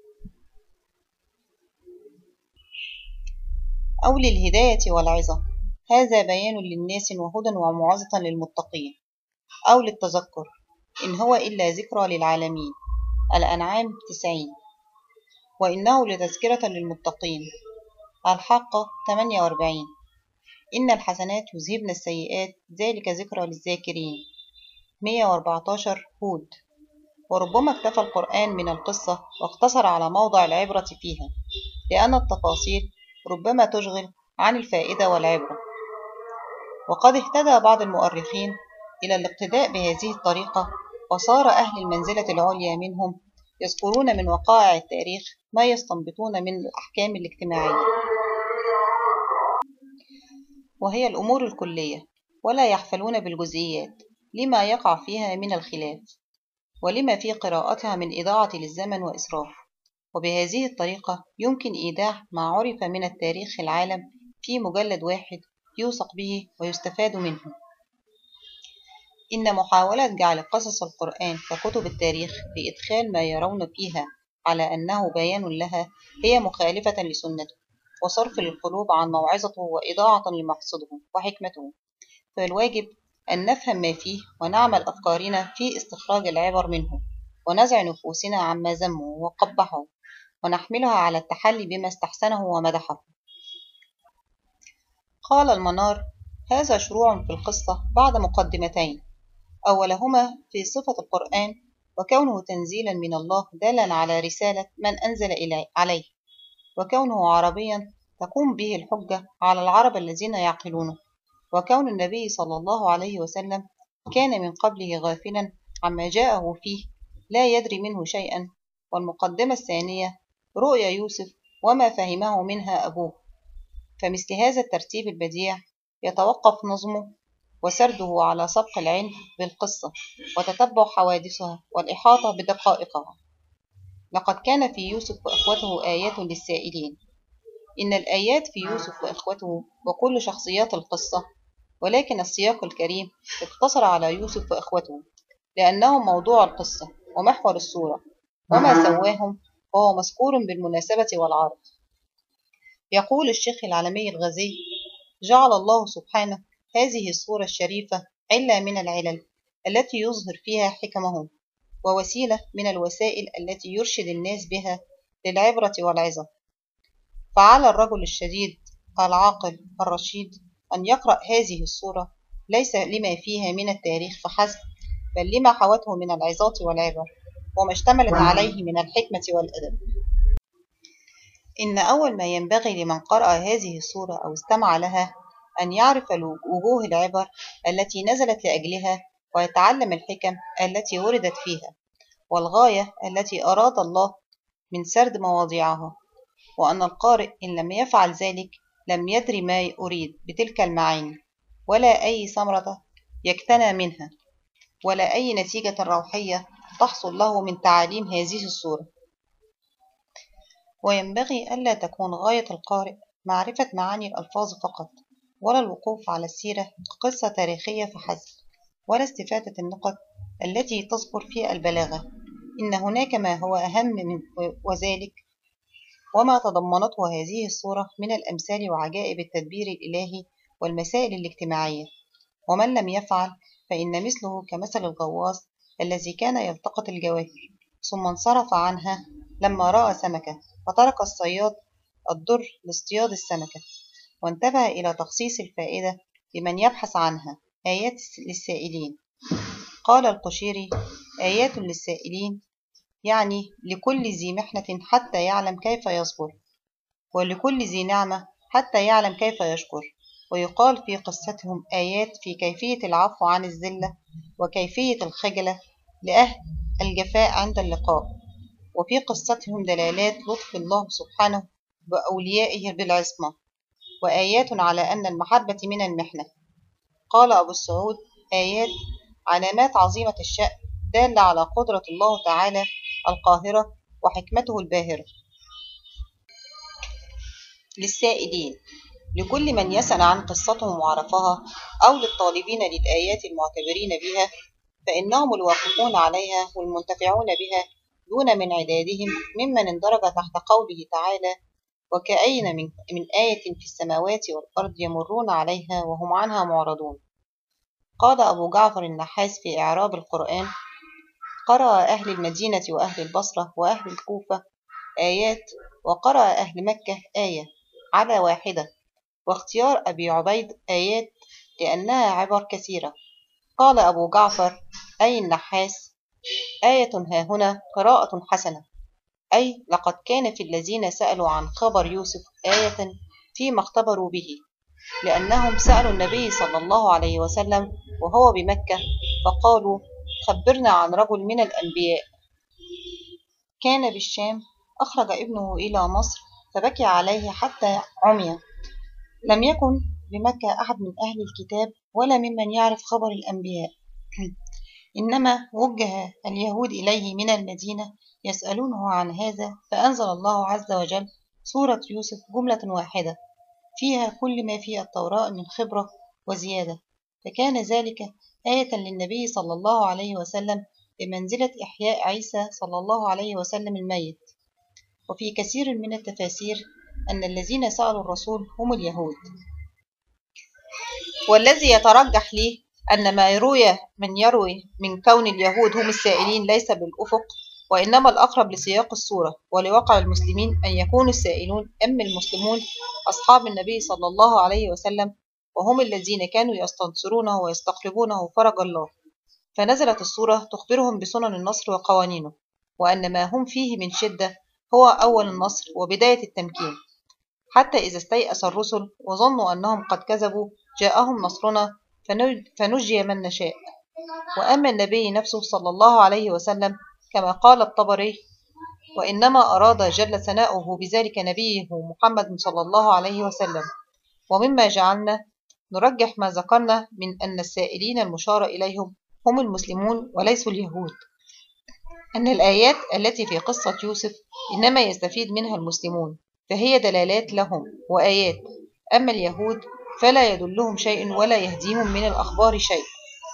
أو للهداية والعظة، هذا بيان للناس وهدى وموعظة للمتقين. أو للتذكر، إن هو إلا ذكرى للعالمين. الأنعام 90. وإنه لتذكرة للمتقين. الحاقة 48. إن الحسنات يذهبن السيئات ذلك ذكرى للذاكرين. 114 هود. وربما اكتفى القرآن من القصة واقتصر على موضع العبرة فيها، لأن التفاصيل ربما تشغل عن الفائدة والعبرة. وقد اهتدى بعض المؤرخين إلى الاقتداء بهذه الطريقة، وصار أهل المنزلة العليا منهم يذكرون من وقائع التاريخ ما يستنبطون من الأحكام الاجتماعية، وهي الأمور الكلية، ولا يحفلون بالجزئيات لما يقع فيها من الخلاف، ولما في قراءتها من إضاعة للزمن وإسراف. وبهذه الطريقة يمكن إيضاح ما عرف من التاريخ العالم في مجلد واحد يوثق به ويستفاد منه. إن محاولة جعل قصص القرآن ككتب التاريخ بإدخال ما يرون فيها على أنه بيان لها هي مخالفة لسنته، وصرف للقلوب عن موعظته وإضاعة لمقصده وحكمته. فالواجب أن نفهم ما فيه ونعمل أفكارنا في استخراج العبر منه، ونزع نفوسنا عما ذمه وقبحه، ونحملها على التحلي بما استحسنه ومدحه. قال المنار: هذا شروع في القصة بعد مقدمتين، أولهما في صفة القرآن وكونه تنزيلا من الله دالا على رسالة من أنزل عليه، وكونه عربيا تقوم به الحجة على العرب الذين يعقلونه، وكون النبي صلى الله عليه وسلم كان من قبله غافلا عما جاءه فيه لا يدري منه شيئا. والمقدمة الثانية رؤيا يوسف وما فهمه منها أبوه. فمثل هذا الترتيب البديع يتوقف نظمه وسرده على سبق العلم بالقصة وتتبع حوادثها والإحاطة بدقائقها. لقد كان في يوسف وإخوته آيات للسائلين. إن الآيات في يوسف وإخوته وكل شخصيات القصة، ولكن السياق الكريم اقتصر على يوسف وإخوته لأنهم موضوع القصة ومحور الصورة، وما سواهم وهو مذكور بالمناسبة والعرض. يقول الشيخ العلمي الغزي: جعل الله سبحانه هذه الصورة الشريفة علة من العلل التي يظهر فيها حكمه، ووسيلة من الوسائل التي يرشد الناس بها للعبرة والعظة. فعلى الرجل الشديد العاقل الرشيد أن يقرأ هذه الصورة ليس لما فيها من التاريخ فحسب، بل لما حوته من العظات والعبر، وما اشتملت عليه من الحكمة والأدب. إن أول ما ينبغي لمن قرأ هذه الصورة أو استمع لها أن يعرف وجوه العبر التي نزلت لأجلها، ويتعلم الحكم التي وردت فيها، والغاية التي أراد الله من سرد مواضيعها. وأن القارئ إن لم يفعل ذلك لم يدري ما أريد بتلك المعاني، ولا أي ثمرة يجتنى منها، ولا أي نتيجة روحية تحصل له من تعاليم هذه الصورة. وينبغي ألا تكون غاية القارئ معرفة معاني الألفاظ فقط، ولا الوقوف على السيرة كقصة تاريخية فحسب، ولا استفادة النقط التي تذكر في البلاغة. إن هناك ما هو أهم من وذلك، وما تضمنته هذه الصورة من الأمثال وعجائب التدبير الإلهي والمسائل الاجتماعية. ومن لم يفعل فإن مثله كمثل الغواص الذي كان يلتقط الجواهر ثم انصرف عنها لما رأى سمكة، فترك الصياد الدر لاصطياد السمكة، وانتبه إلى تخصيص الفائدة لمن يبحث عنها. آيات للسائلين. قال القشيري: آيات للسائلين يعني لكل ذي محنة حتى يعلم كيف يصبر، ولكل ذي نعمة حتى يعلم كيف يشكر. ويقال في قصتهم آيات في كيفية العفو عن الذلة، وكيفية الخجلة لأهل الجفاء عند اللقاء. وفي قصتهم دلالات لطف الله سبحانه بأوليائه بالعصمة، وآيات على أن المحبة من المحنة. قال أبو السعود: آيات علامات عظيمة الشأن دالة على قدرة الله تعالى القاهرة وحكمته الباهرة. للسائلين، لكل من يسأل عن قصتهم وعرفها، أو للطالبين للآيات المعتبرين بها، فإنهم الواقفون عليها والمنتفعون بها دون من عدادهم ممن اندرج تحت قوله تعالى: وكأين من آية في السماوات والأرض يمرون عليها وهم عنها معرضون. قال أبو جعفر النحاس في إعراب القرآن: قرأ أهل المدينة وأهل البصرة وأهل الكوفة آيات، وقرأ أهل مكة آية على واحدة، واختيار أبي عبيد آيات لأنها عبر كثيرة. قال أبو جعفر أي النحاس: آية هاهنا قراءة حسنة، أي لقد كان في الذين سألوا عن خبر يوسف آية فيما اختبروا به، لأنهم سألوا النبي صلى الله عليه وسلم وهو بمكة فقالوا: خبرنا عن رجل من الأنبياء كان بالشام، أخرج ابنه إلى مصر فبكي عليه حتى عمي. لم يكن بمكة أحد من أهل الكتاب ولا ممن يعرف خبر الأنبياء، إنما وجه اليهود إليه من المدينة يسألونه عن هذا، فأنزل الله عز وجل سورة يوسف جملة واحدة فيها كل ما في التوراة من خبرة وزيادة، فكان ذلك آية للنبي صلى الله عليه وسلم بمنزلة إحياء عيسى صلى الله عليه وسلم الميت. وفي كثير من التفاسير أن الذين سألوا الرسول هم اليهود. والذي يترجح لي أن ما يروي من كون اليهود هم السائلين ليس بالأفق، وإنما الأقرب لسياق السورة ولواقع المسلمين أن يكونوا السائلون أم المسلمون أصحاب النبي صلى الله عليه وسلم، وهم الذين كانوا يستنصرونه ويستقربونه فرج الله، فنزلت السورة تخبرهم بسنن النصر وقوانينه، وأن ما هم فيه من شدة هو أول النصر وبداية التمكين، حتى إذا استيأس الرسل وظنوا أنهم قد كذبوا جاءهم نصرنا فنجي من نشاء. وأما النبي نفسه صلى الله عليه وسلم كما قال الطبري: وإنما أراد جل ثناؤه بذلك نبيه محمد صلى الله عليه وسلم. ومما جعلنا نرجح ما ذكرنا من أن السائلين المشار إليهم هم المسلمون وليسوا اليهود، أن الآيات التي في قصة يوسف إنما يستفيد منها المسلمون، فهي دلالات لهم وآيات، أما اليهود فلا يدلهم شيء ولا يهديهم من الأخبار شيء.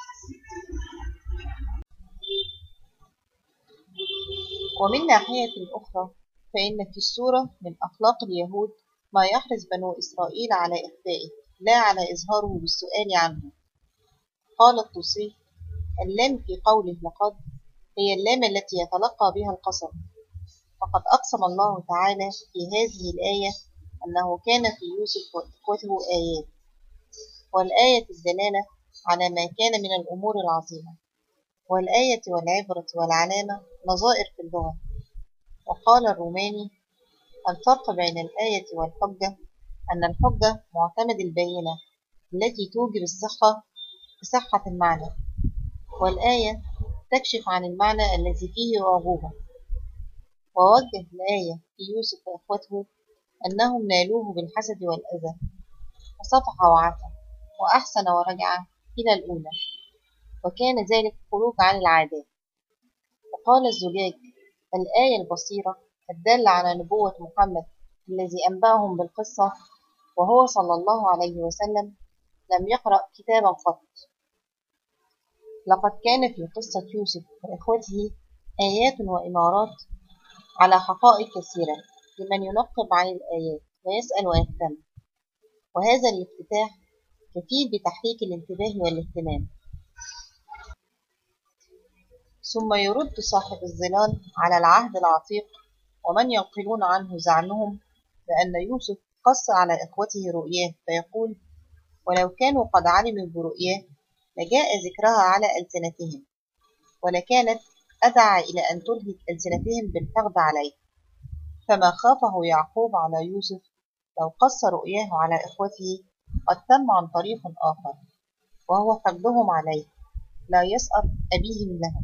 ومن ناحية أخرى فإن في السورة من أخلاق اليهود ما يحرص بنو إسرائيل على إخفائه لا على إظهاره بالسؤال عنه. قال الطوسي: اللام في قوله لقد هي اللام التي يتلقى بها القسم، فقد أقسم الله تعالى في هذه الآية أنه كان في يوسف وإخوته آيات، والآية الدلالة على ما كان من الأمور العظيمة، والآية والعبرة والعلامة نظائر في اللغة. وقال الروماني: الفرق بين الآية والحجة أن الحجة معتمد البينة التي توجب صحة المعنى، والآية تكشف عن المعنى الذي فيه أعجوبة. ووجه الآية في يوسف وإخوته أنهم نالوه بالحسد والأذى، فصفح وعفى وأحسن ورجع إلى الأولى، وكان ذلك خروج عن العادات. وقال الزجاج: الآية البصيرة الدالة على نبوة محمد الذي أنبأهم بالقصة، وهو صلى الله عليه وسلم لم يقرأ كتابا قط. لقد كان في قصة يوسف وإخوته آيات وإمارات على حقائق كثيرة لمن ينقب عن الآيات ويسأل ويهتم، وهذا الافتتاح كفيل بتحريك الانتباه والاهتمام. ثم يرد صاحب الظلال على العهد العتيق ومن ينقلون عنه زعمهم بأن يوسف قص على إخوته رؤياه، فيقول: ولو كانوا قد علموا برؤياه لجاء ذكرها على ألسنتهم، ولكانت أدعى إلى أن تلهك ألسنتهم بالحقد عليه. فما خافه يعقوب على يوسف لو قص رؤياه على إخوته قد تم عن طريق آخر، وهو حقدهم عليه لا يسأر أبيهم لهم.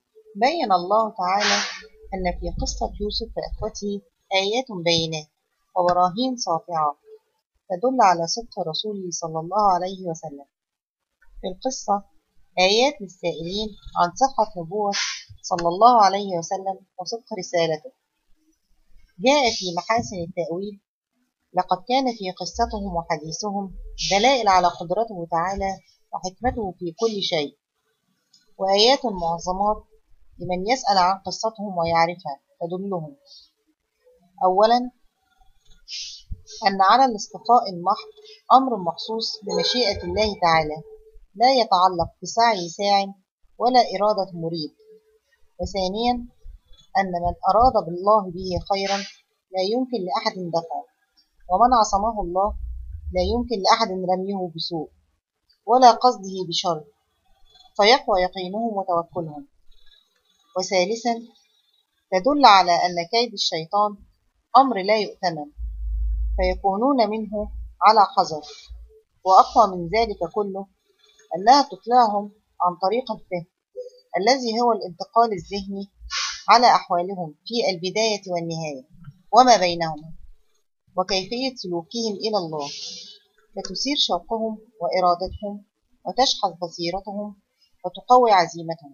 بين الله تعالى أن في قصة يوسف وإخوته آيات بينات وبراهين ساطعة تدل على صدق رسوله صلى الله عليه وسلم. في القصة آيات للسائلين عن صحة نبوة صلى الله عليه وسلم وصدق رسالته. جاء في محاسن التأويل: لقد كان في قصتهم وحديثهم دلائل على قدرته تعالى وحكمته في كل شيء، وآيات معظمات لمن يسأل عن قصتهم ويعرفها تدلهم. أولا، أن على الاصطفاء المحض أمر مخصوص بمشيئة الله تعالى، لا يتعلق بسعي ساع ولا إرادة مريد. وثانيا، أن من أراد بالله به خيرا لا يمكن لأحد دفعه، ومن عصمه الله لا يمكن لأحد رميه بسوء ولا قصده بشر، فيقوى يقينهم وتوكلهم. وثالثا، تدل على أن كيد الشيطان أمر لا يؤتمن، فيكونون منه على حذر. وأقوى من ذلك كله أنها تطلعهم عن طريق الفهم الذي هو الانتقال الذهني على أحوالهم في البداية والنهاية وما بينهما، وكيفية سلوكهم إلى الله، فتثير شوقهم وإرادتهم وتشحذ بصيرتهم وتقوي عزيمتهم.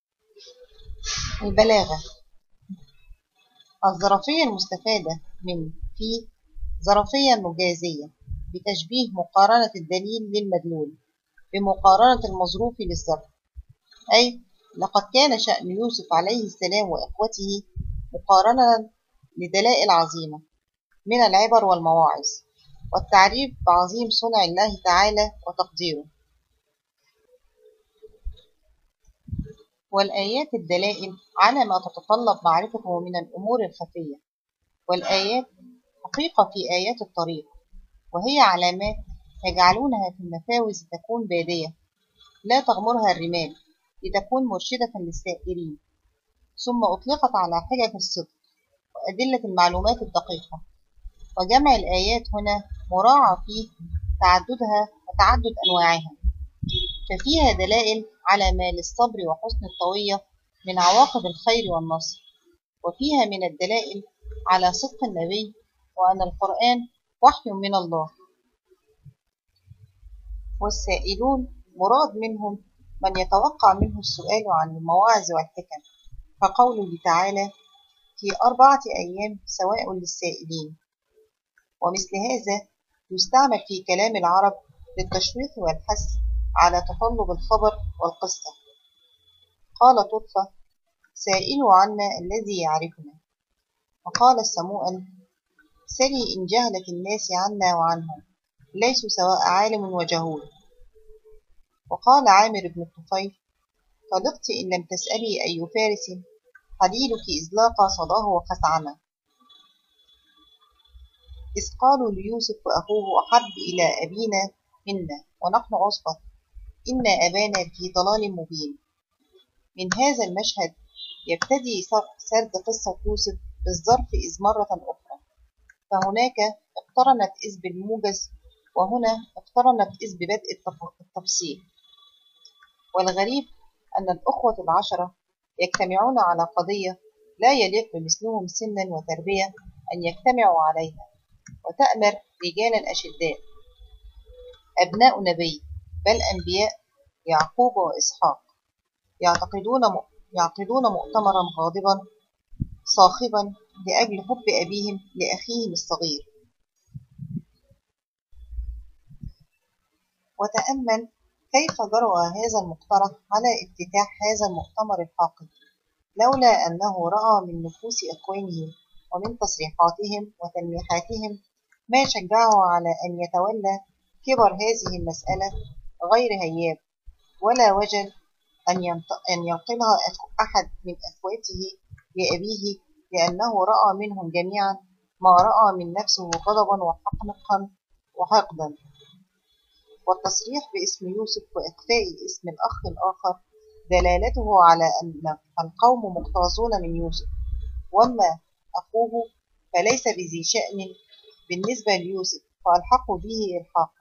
البلاغة. الظرفية المستفادة من في ظرفية مجازية بتشبيه مقارنة الدليل للمدلول بمقارنة المظروف للظرف، أي لقد كان شأن يوسف عليه السلام وإخوته مقارنة لدلائل عظيمة من العبر والمواعظ والتعريف بعظيم صنع الله تعالى وتقديره. والآيات الدلائل على ما تتطلب معرفته من الأمور الخفية، والآيات حقيقة في آيات الطريق، وهي علامات يجعلونها في المفاوز تكون بادية لا تغمرها الرمال لتكون مرشدة للسائرين، ثم أطلقت على حجج الصدق وأدلة المعلومات الدقيقة. وجمع الآيات هنا مراعى فيه تعددها وتعدد أنواعها، ففيها دلائل على ما للصبر وحسن الطوية من عواقب الخير والنصر، وفيها من الدلائل على صدق النبي وأن القرآن وحي من الله. والسائلون مراد منهم من يتوقع منه السؤال عن المواعظ والحكم، فقوله تعالى: في 4 أيام سواء للسائلين. ومثل هذا يستعمل في كلام العرب للتشويق والحث على تطلب الخبر والقصة. قال طرفة: سائلوا عنا الذي يعرفنا. وقال السموأل: سلي إن جهلت الناس عنا وعنهم، ليسوا سواء عالم وجهول. وقال عامر بن الطفيل: طلقت إن لم تسألي أي فارس خليلك إذ لاقى صداه وخثعمه. إذ قالوا ليوسف وأخوه أحب إلى أبينا منا ونحن عصبة إن أبانا في ضلال مبين. من هذا المشهد يبتدي سرد قصة يوسف بالظرف إذ مرة أخرى، فهناك اقترنت إذ بالموجز، وهنا اقترنت إذ ببدء التفصيل. والغريب أن الأخوة ال10 يجتمعون على قضية لا يليق بمثلهم سنا وتربية أن يجتمعوا عليها، وتأمر رجالا أشداء أبناء نبي بل أنبياء يعقوب وإسحاق يعقدون مؤتمرا غاضبا صاخبا لأجل حب أبيهم لأخيهم الصغير. وتأمل كيف جرى هذا المقترح على افتتاح هذا المؤتمر الحاقد، لولا أنه رأى من نفوس أكوانه ومن تصريحاتهم وتلميحاتهم ما شجعه على أن يتولى كبر هذه المسألة غير هياب، ولا وجل أن ينقلها أحد من أخواته لأبيه، لأنه رأى منهم جميعا ما رأى من نفسه غضبا وحقنقا وحقدا. والتصريح باسم يوسف وإخفاء اسم الأخ الآخر دلالته على أن القوم مقتاصون من يوسف، وأما أخوه فليس بذي شأن بالنسبة ليوسف، فألحقوا به إلحاقا.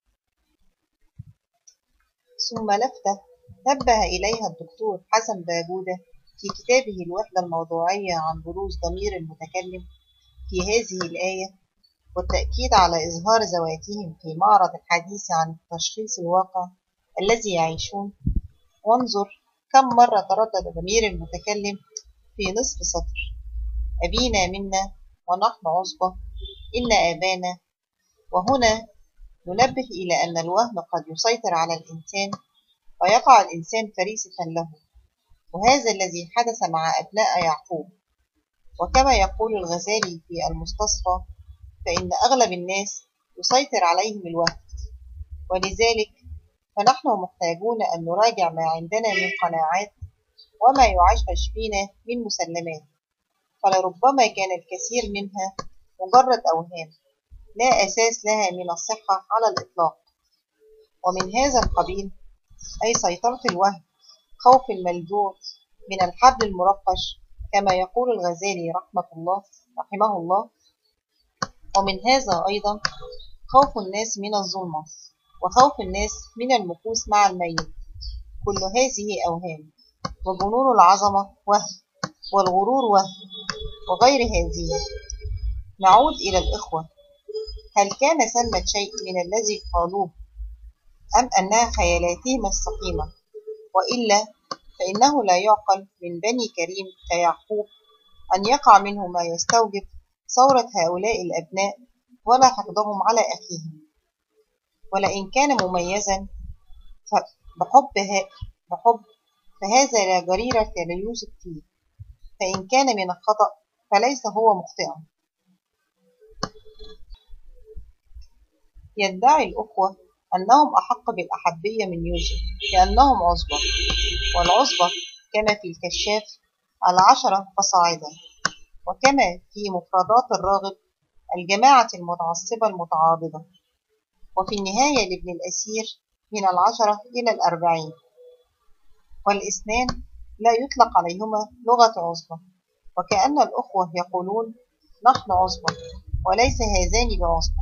ثم لفتة نبه إليها الدكتور حسن باجودة في كتابه الوحدة الموضوعية عن بروز ضمير المتكلم في هذه الآية، والتأكيد على إظهار ذواتهم في معرض الحديث عن تشخيص الواقع الذي يعيشون. وانظر كم مرة تردد ضمير المتكلم في نصف سطر: أبينا منا ونحن عصبة إن آبانا. وهنا ننبه إلى أن الوهم قد يسيطر على الإنسان ويقع الإنسان فريسة له، وهذا الذي حدث مع أبناء يعقوب. وكما يقول الغزالي في المستصفى: فإن أغلب الناس يسيطر عليهم الوهم، ولذلك فنحن محتاجون أن نراجع ما عندنا من قناعات وما يعشش فينا من مسلمات، فلربما كان الكثير منها مجرد أوهام لا أساس لها من الصحة على الإطلاق. ومن هذا القبيل أي سيطرة الوهم خوف الملجوء من الحبل المرقش، كما يقول الغزالي رحمه الله. ومن هذا أيضا خوف الناس من الظلمة، وخوف الناس من المكوس مع الميت، كل هذه أوهام. وجنون العظمة وهم، والغرور وهم، وغير هذه. نعود إلى الإخوة: هل كان ثمة شيء من الذي قالوه أم أنها خيالاتهم السقيمة؟ وإلا فإنه لا يعقل من بني كريم كيعقوب أن يقع منه ما يستوجب ثورة هؤلاء الأبناء ولا حقدهم على أخيهم. ولئن كان مميزا بحب فهذا لا جريرة ليوسف فيه، فإن كان من الخطأ فليس هو مخطئا. يدعي الأخوة أنهم أحق بالأحبية من يوسف لأنهم عصبة، والعصبة كما في الكشاف 10 فصاعدا، وكما في مفردات الراغب الجماعة المتعصبة المتعاضدة. وفي النهاية لابن الأسير من 10 إلى 40، والإثنان لا يطلق عليهما لغة عصبة، وكأن الأخوة يقولون نحن عصبة وليس هذان بعصبة.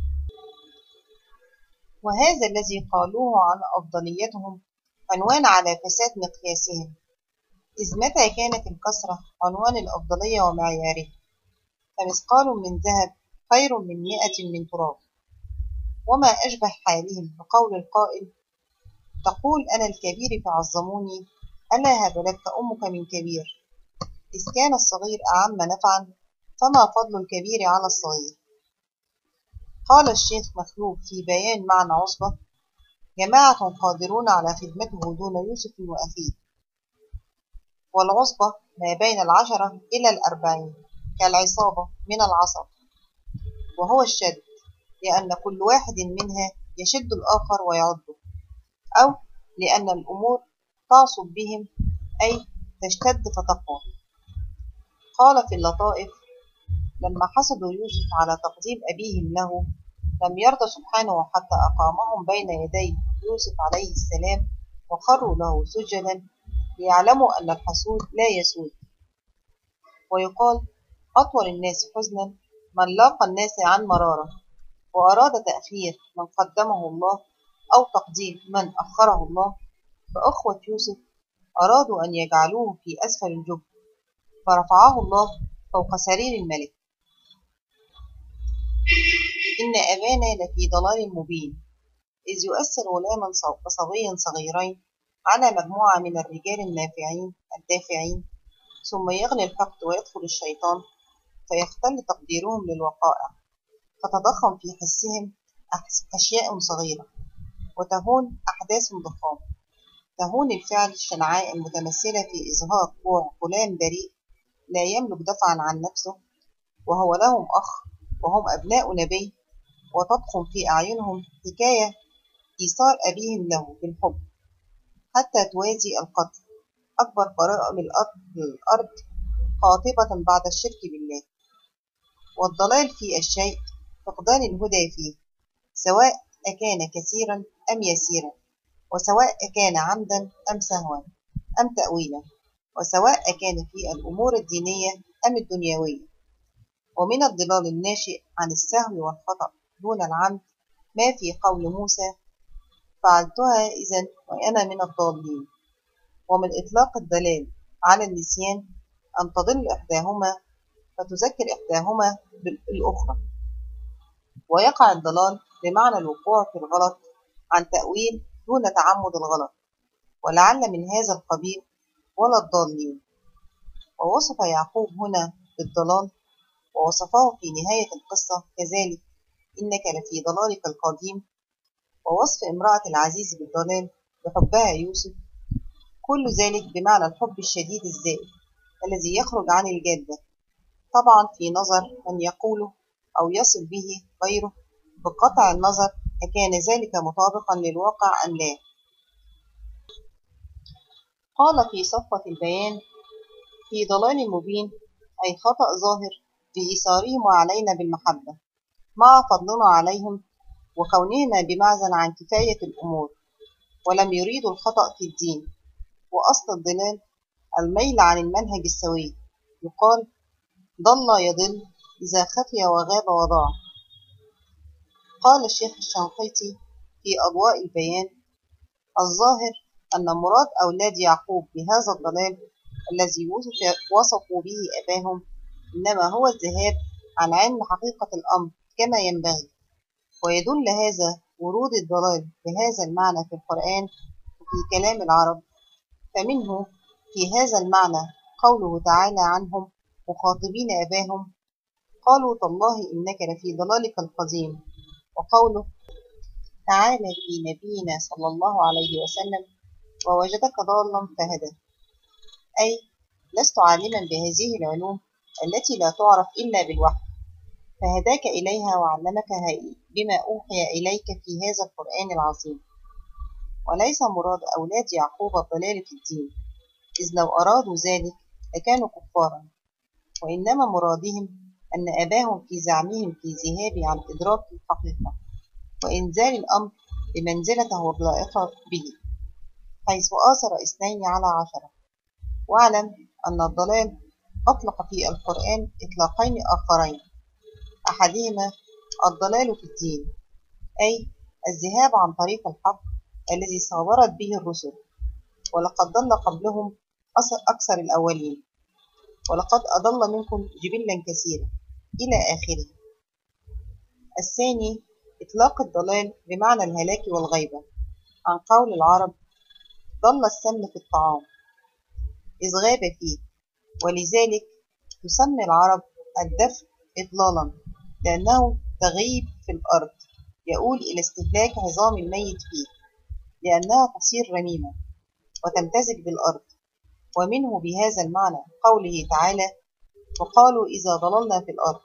وهذا الذي قالوه عن أفضليتهم عنوان على فساد مقياسهم، إذ متى كانت الكثرة عنوان الأفضلية ومعياره، فمثقال من ذهب خير من 100 من تراب. وما أشبه حالهم بقول القائل: تقول أنا الكبير فعظموني، ألا هب لك أمك من كبير. إذ كان الصغير أعم نفعا فما فضل الكبير على الصغير. قال الشيخ مخلوف في بيان معنى عصبة: جماعة قادرون على خدمته دون يوسف وأخيه. والعصبة ما بين 10 إلى 40 كالعصابة من العصب، وهو الشد، لأن كل واحد منها يشد الآخر ويعضه، أو لأن الأمور تعصب بهم أي تشتد فتقوى. قال في اللطائف: لما حسدوا يوسف على تقديم أبيهم له لم يرضى سبحانه حتى أقامهم بين يدي يوسف عليه السلام وخروا له سجدا ليعلموا أن الحسود لا يسود. ويقال: أطول الناس حزنا من لاقى الناس عن مرارة، وأراد تأخير من قدمه الله أو تقديم من أخره الله. فأخوة يوسف أرادوا أن يجعلوه في أسفل الجب، فرفعه الله فوق سرير الملك. إن أبانا لفي ضلال مبين، إذ يؤثر غلاما وصبيا صغيرين على مجموعة من الرجال الدافعين، ثم يغلي الحقد ويدخل الشيطان فيختل تقديرهم للوقائع، فتضخم في حسهم أشياء صغيرة، وتهون أحداث ضخام. تهون الفعل الشنعاء المتمثلة في إظهار كوع فلان بريء لا يملك دفعا عن نفسه وهو لهم أخ وهم أبناء نبي، وتضخم في أعينهم حكاية إيثار أبيهم له بالحب حتى توازي القتل أكبر قرائم الأرض قاطبة بعد الشرك بالله. والضلال في الشيء فقدان الهدى فيه، سواء أكان كثيرا أم يسيرا، وسواء أكان عمدا أم سهوا أم تأويلا، وسواء أكان في الأمور الدينية أم الدنيوية. ومن الضلال الناشئ عن السهو والخطأ دون العمد ما في قول موسى: فعلتها إذن وأنا من الضالين. ومن إطلاق الضلال على النسيان أن تضل إحداهما فتذكر إحداهما بالأخرى. ويقع الضلال بمعنى الوقوع في الغلط عن تأويل دون تعمد الغلط، ولعل من هذا القبيل ولا الضالين. ووصف يعقوب هنا بالضلال، ووصفه في نهاية القصة كذلك: إنك لفي ضلالك القديم. ووصف امرأة العزيز بالضلال بحبها يوسف، كل ذلك بمعنى الحب الشديد الزائد الذي يخرج عن الجادة، طبعا في نظر من يقوله أو يصل به غيره، بقطع النظر أكان ذلك مطابقا للواقع أم لا. قال في صفة البيان: في ضلال مبين، أي خطأ ظاهر في إيثارهم علينا بالمحبة مع فضلنا عليهم وكونهما بمعزل عن كفاية الأمور، ولم يريدوا الخطأ في الدين. وأصل الضلال الميل عن المنهج السوي، يقال ضل يضل إذا خفي وغاب وضاع. قال الشيخ الشنقيطي في أضواء البيان: الظاهر أن مراد أولاد يعقوب بهذا الضلال الذي وصفوا به أباهم إنما هو الذهاب عن علم حقيقة الأمر كما ينبغي. ويدل هذا ورود الضلال بهذا المعنى في القرآن وفي كلام العرب، فمنه في هذا المعنى قوله تعالى عنهم مخاطبين أباهم: قالوا تالله إنك لفي ضلالك القديم. وقوله تعالى في نبينا صلى الله عليه وسلم: ووجدك ضالا فهدى، أي لست عالما بهذه العلوم التي لا تعرف إلا بالوحي، فهداك إليها وعلمك بما أوحي إليك في هذا القرآن العظيم. وليس مراد أولاد يعقوب الضلال في الدين، إذ لو أرادوا ذلك لكانوا كفارا، وإنما مرادهم أن أباهم في زعمهم في ذهاب عن إدراك الحقيقة وإنزال الأمر بمنزلته اللائقة به، حيث آثر 2/10. واعلم أن الضلال أطلق في القرآن إطلاقين آخرين: أحدهما الضلال في الدين، أي الذهاب عن طريق الحق الذي صابرت به الرسل، ولقد ضل قبلهم أكثر الأولين، ولقد أضل منكم جبلا كثيرا إلى آخره. الثاني إطلاق الضلال بمعنى الهلاك والغيبة، عن قول العرب: ضل السمن في الطعام إذ غاب فيه. ولذلك تسمي العرب الدفء إضلالا، لأنه تغيب في الأرض يؤول إلى استهلاك عظام الميت فيه، لأنها تصير رميمة وتمتزج بالأرض. ومنه بهذا المعنى قوله تعالى: وقالوا إذا ضللنا في الأرض.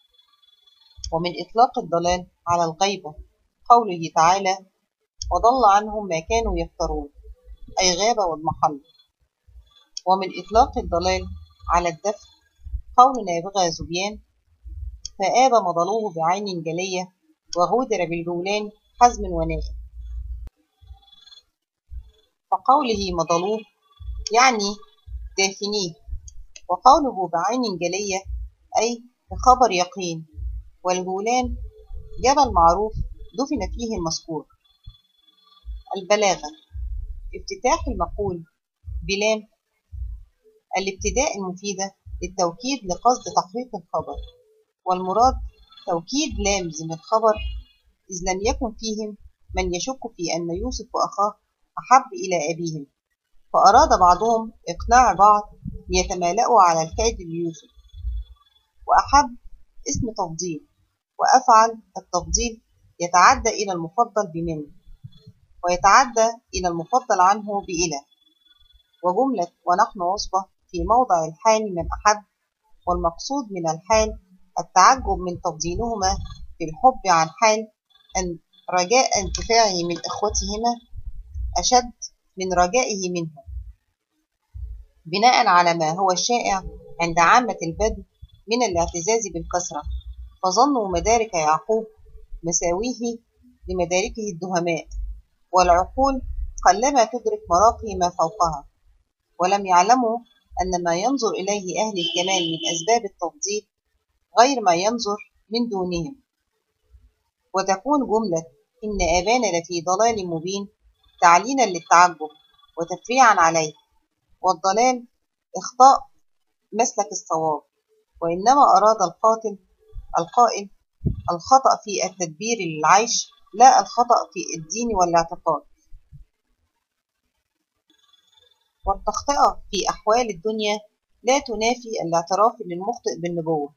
ومن إطلاق الضلال على الغيبة قوله تعالى: وضل عنهم ما كانوا يفترون، أي غاب واضمحل. ومن إطلاق الضلال على الدفء قول نابغة زبيان: فآب مضلوه بعين جلية وغودر بالجولان حزم ونائم. فقوله مضلوه يعني دافنيه، وقوله بعين جلية أي بخبر يقين. والجولان جبل معروف دفن فيه المذكور. البلاغة افتتاح المقول بلام الابتداء المفيدة للتوكيد لقصد تحقيق الخبر، والمراد توكيد لازم الخبر، إذ لم يكن فيهم من يشك في أن يوسف وأخاه أحب إلى أبيهم، فأراد بعضهم إقناع بعض ليتمالأوا على الكيد ليوسف. وأحب اسم تفضيل، وأفعل التفضيل يتعدى إلى المفضل بمن، ويتعدى إلى المفضل عنه بإلى. وجملة ونحن وصفة في موضع الحال من أحب، والمقصود من الحال التعجب من تفضيلهما في الحب عن حال أن رجاء انتفاعه من إخوتهما أشد من رجائه منه، بناء على ما هو الشائع عند عامة البدو من الاعتزاز بالكثرة، فظنوا مدارك يعقوب مساويه لمداركه الدهماء، والعقول قلما تدرك مراقي ما فوقها، ولم يعلموا أن ما ينظر إليه أهل الكمال من أسباب التفضيل غير ما ينظر من دونهم. وتكون جملة إن آبانا لفي ضلال مبين تعليلا للتعجب وتفريعا عليه، والضلال إخطاء مسلك الصواب، وإنما أراد القائل الخطأ في التدبير للعيش، لا الخطأ في الدين والاعتقاد. والتخطئة في أحوال الدنيا لا تنافي الاعتراف للمخطئ بالنبوة.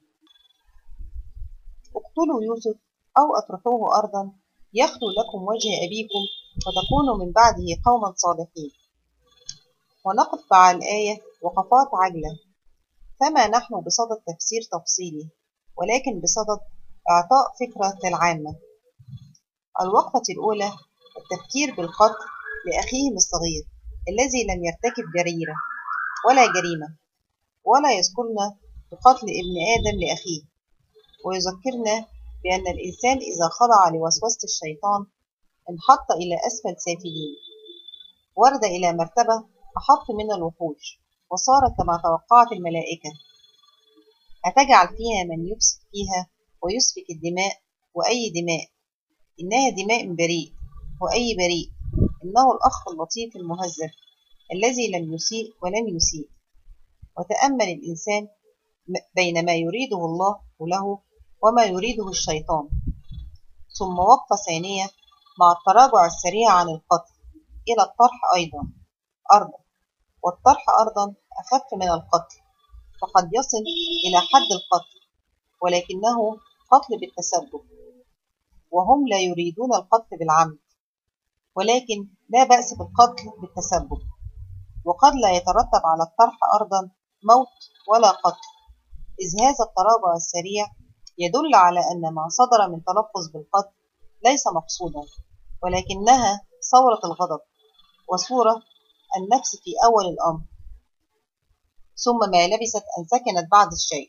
اقتلوا يوسف أو اطرحوه أرضا يخلو لكم وجه أبيكم وتكونوا من بعده قوما صالحين. ونقف مع الآية وقفات عجلة، فما نحن بصدد تفسير تفصيلي، ولكن بصدد إعطاء فكرة العامة. الوقفة الأولى: التفكير بالقتل لأخيهم الصغير الذي لم يرتكب جريمة ولا يذكرنا بقتل ابن آدم لأخيه، ويذكرنا بأن الإنسان إذا خضع لوسوسة الشيطان انحط إلى أسفل سافلين، ورد إلى مرتبة أحط من الوحوش، وصار كما توقعت الملائكة. أتجعل فيها من يفسد فيها ويسفك الدماء، وأي دماء؟ إنها دماء بريء، وأي بريء؟ إنه الأخ اللطيف المهذب الذي لم يسيء ولن يسيء. وتأمل الإنسان بين ما يريده الله له وما يريده الشيطان. ثم وقفة ثانية مع التراجع السريع عن القتل إلى الطرح أرضا، والطرح أرضا أخف من القتل، فقد يصل إلى حد القتل، ولكنه قتل بالتسبب، وهم لا يريدون القتل بالعمد، ولكن لا بأس بالقتل بالتسبب. وقد لا يترتب على الطرح أرضا موت ولا قتل، إذ هذا التراجع السريع يدل على أن ما صدر من تلفظ بالقتل ليس مقصودا، ولكنها ثورة الغضب وصورة النفس في أول الأمر، ثم ما لبثت أن سكنت بعد الشيء.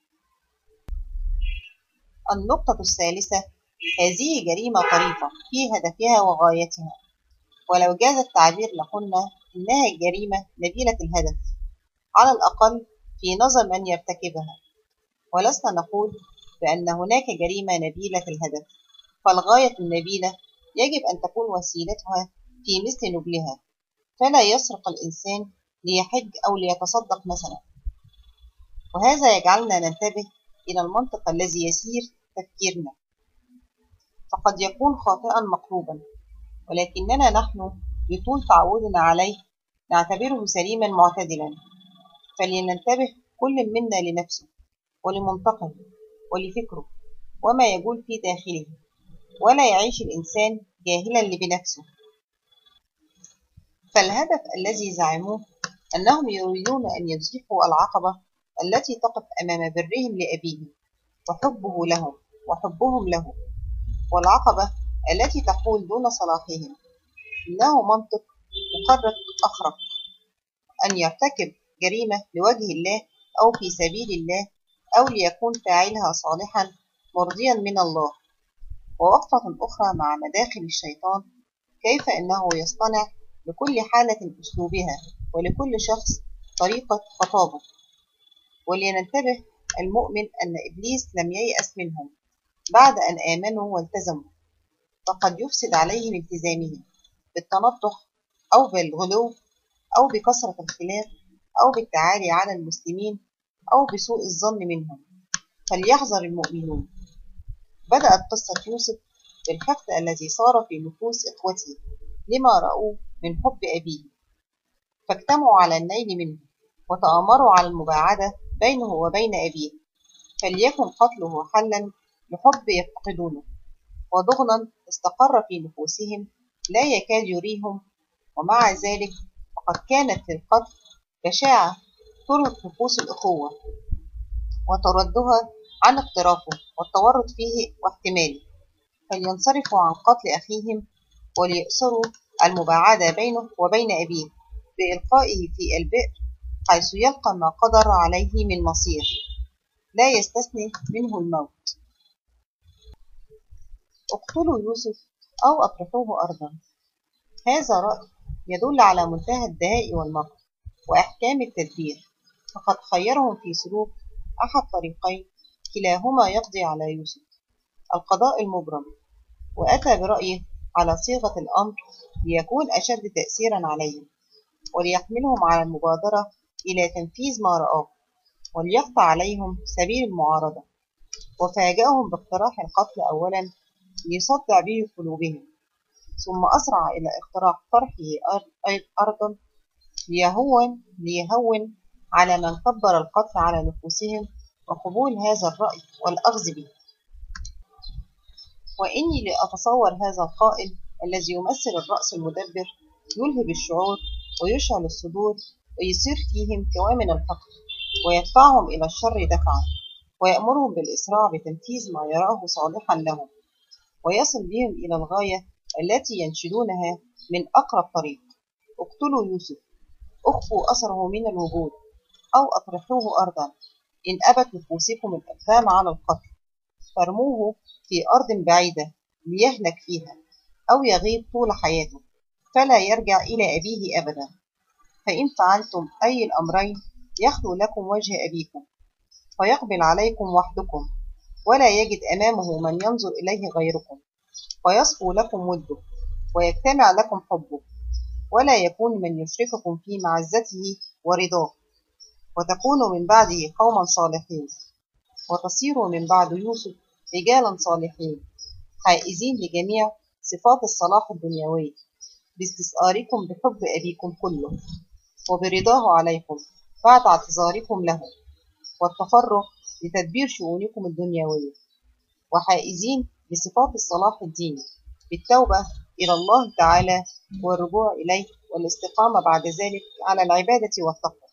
النقطة الثالثة: هذه جريمة طريفة في هدفها وغايتها، ولو جاز التعبير لقلنا إنها جريمة نبيلة الهدف، على الأقل في نظر من يرتكبها. ولسنا نقول بأن هناك جريمة نبيلة الهدف، فالغاية النبيلة يجب أن تكون وسيلتها في مثل نبلها، فلا يسرق الإنسان ليحج أو ليتصدق مثلا. وهذا يجعلنا ننتبه إلى المنطق الذي يسير تفكيرنا، فقد يكون خاطئا مقلوبا، ولكننا نحن بطول تعودنا عليه نعتبره سليما معتدلا. فلننتبه كل منا لنفسه ولمنطقه ولفكره وما يجول في داخله، ولا يعيش الإنسان جاهلا بنفسه. فالهدف الذي زعموه أنهم يريدون أن يزيحوا العقبة التي تقف أمام برهم لأبيهم وحبهم له، والعقبة التي تحول دون صلاحهم، إنه منطق مقرر أخرق أن يرتكب جريمة لوجه الله أو في سبيل الله، أو ليكون فاعلها صالحا مرضيا من الله. ووقفة أخرى مع مداخل الشيطان، كيف أنه يصطنع لكل حالة أسلوبها ولكل شخص طريقة خطابه. ولينتبه المؤمن أن إبليس لم ييأس منهم بعد أن آمنوا والتزموا، فقد يفسد عليهم التزامهم بالتنطح أو بالغلو أو بكثرة الخلاف أو بالتعالي على المسلمين أو بسوء الظن منهم. فليحذر المؤمنون. بدأت قصة يوسف بالحقد الذي صار في نفوس إخوته لما رأوا من حب أبيه، فاجتمعوا على النيل منه وتآمروا على المباعدة بينه وبين أبيه، فليكن قتله حلا لحب يفتقدونه، وضغنا استقر في نفوسهم لا يكاد يريهم. ومع ذلك فقد كانت للقتل بشاعة ترهق نفوس الأخوة وتردها عن اقترافه والتورط فيه واحتماله، فلينصرفوا عن قتل أخيهم وليأسروا المباعدة بينه وبين أبيه بإلقائه في البئر، حيث يلقى ما قدر عليه من مصير لا يستثني منه الموت. اقتلوا يوسف أو اطرحوه أرضا، هذا رأي يدل على منتهى الدهاء والمكر وإحكام التدبير، فقد خيرهم في سلوك أحد طريقين كلاهما يقضي على يوسف: القضاء المبرم، وأتى برأيه على صيغة الأمر ليكون أشد تأثيرا عليهم وليحملهم على المبادرة إلى تنفيذ ما رآه وليقطع عليهم سبيل المعارضة. وفاجأهم باقتراح القتل أولا ليصدع به قلوبهم، ثم أسرع إلى اقتراح طرحه أرضا ليهون على من كبر القتل على نفوسهم وقبول هذا الرأي والأخذ به. وإني لأتصور هذا القائل الذي يمثل الرأس المدبر يلهب الشعور ويشعل الصدور ويصير فيهم كوامن الفقر ويدفعهم إلى الشر دفعا، ويأمرهم بالإسراع بتنفيذ ما يراه صالحا لهم، ويصل بهم إلى الغاية التي ينشدونها من أقرب طريق: اقتلوا يوسف، اخفوا أثره من الوجود، أو أطرحوه أرضا، إن أبت نفوسكم الإقدام على القتل فارموه في أرض بعيدة ليهلك فيها أو يغيب طول حياته فلا يرجع إلى أبيه أبدا. فإن فعلتم أي الأمرين يخلو لكم وجه أبيكم فيقبل عليكم وحدكم، ولا يجد أمامه من ينظر إليه غيركم، فيصفو لكم وده ويجتمع لكم حبه، ولا يكون من يشرككم في معزته ورضاه، وتكونوا من بعده قوما صالحين، وتصيروا من بعد يوسف رجالا صالحين حائزين لجميع صفات الصلاح الدنيوي باستثاركم بحب أبيكم كله وبرضاه عليكم بعد اعتذاركم له والتفرغ لتدبير شؤونكم الدنيوية، وحائزين بصفات الصلاح الديني بالتوبة إلى الله تعالى والرجوع إليه والاستقامة بعد ذلك على العبادة والتقوى.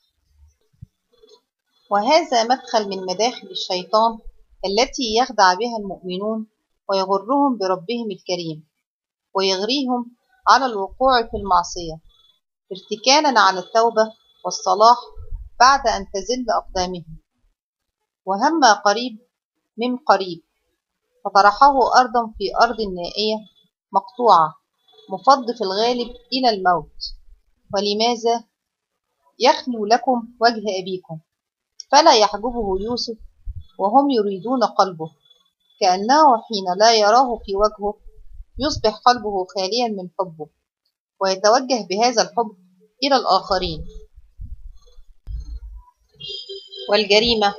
وهذا مدخل من مداخل الشيطان التي يخدع بها المؤمنون ويغرهم بربهم الكريم ويغريهم على الوقوع في المعصية ارتكانا على التوبة والصلاح بعد أن تزل أقدامهم، وهم قريب من قريب فطرحه أرضا في أرض نائية مقطوعة مفض في الغالب إلى الموت. ولماذا يخلو لكم وجه أبيكم فلا يحجبه يوسف وهم يريدون قلبه، كأنه حين لا يراه في وجهه يصبح قلبه خاليا من حبه ويتوجه بهذا الحب إلى الآخرين. والجريمة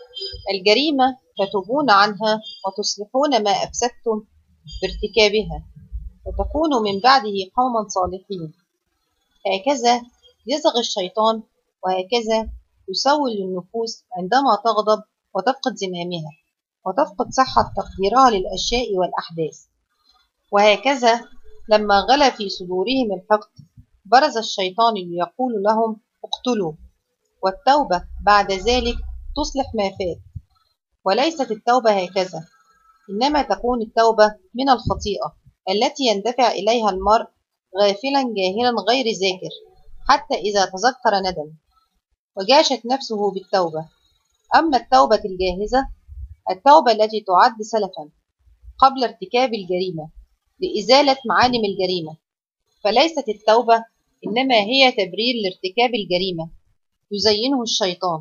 تتوبون عنها وتصلحون ما أفسدتم بارتكابها وتكونوا من بعده قوما صالحين. هكذا يزغ الشيطان، وهكذا يسول للنفوس عندما تغضب وتفقد زمامها وتفقد صحة تقديرها للأشياء والأحداث. وهكذا لما غلى في صدورهم الحقد برز الشيطان ليقول لهم اقتلوا، والتوبة بعد ذلك تصلح ما فات. وليست التوبة هكذا، إنما تكون التوبة من الخطيئة التي يندفع إليها المرء غافلا جاهلا غير ذاكر حتى إذا تذكر ندم وجاشت نفسه بالتوبة. أما التوبة الجاهزة التوبة التي تعد سلفا قبل ارتكاب الجريمة لإزالة معالم الجريمة، فليست التوبة إنما هي تبرير لارتكاب الجريمة يزينه الشيطان،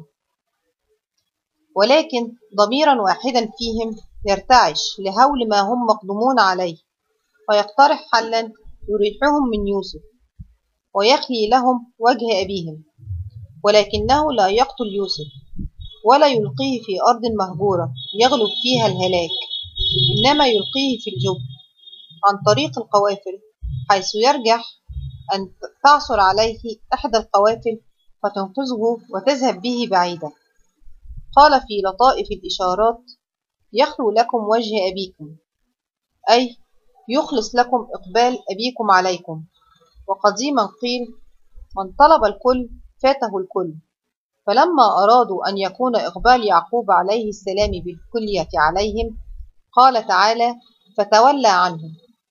ولكن ضميرا واحدا فيهم يرتعش لهول ما هم مقدمون عليه فيقترح حلا يريحهم من يوسف ويخلي لهم وجه أبيهم، ولكنه لا يقتل يوسف ولا يلقيه في أرض مهجورة يغلب فيها الهلاك، إنما يلقيه في الجب عن طريق القوافل، حيث يرجح أن تعثر عليه إحدى القوافل فتنقذه وتذهب به بعيدا. قال في لطائف الإشارات يخلو لكم وجه أبيكم، أي يخلص لكم إقبال أبيكم عليكم. وقديما قيل من طلب الكل فاته الكل، فلما أرادوا أن يكون إقبال يعقوب عليه السلام بالكلية عليهم قال تعالى فتولى عنهم.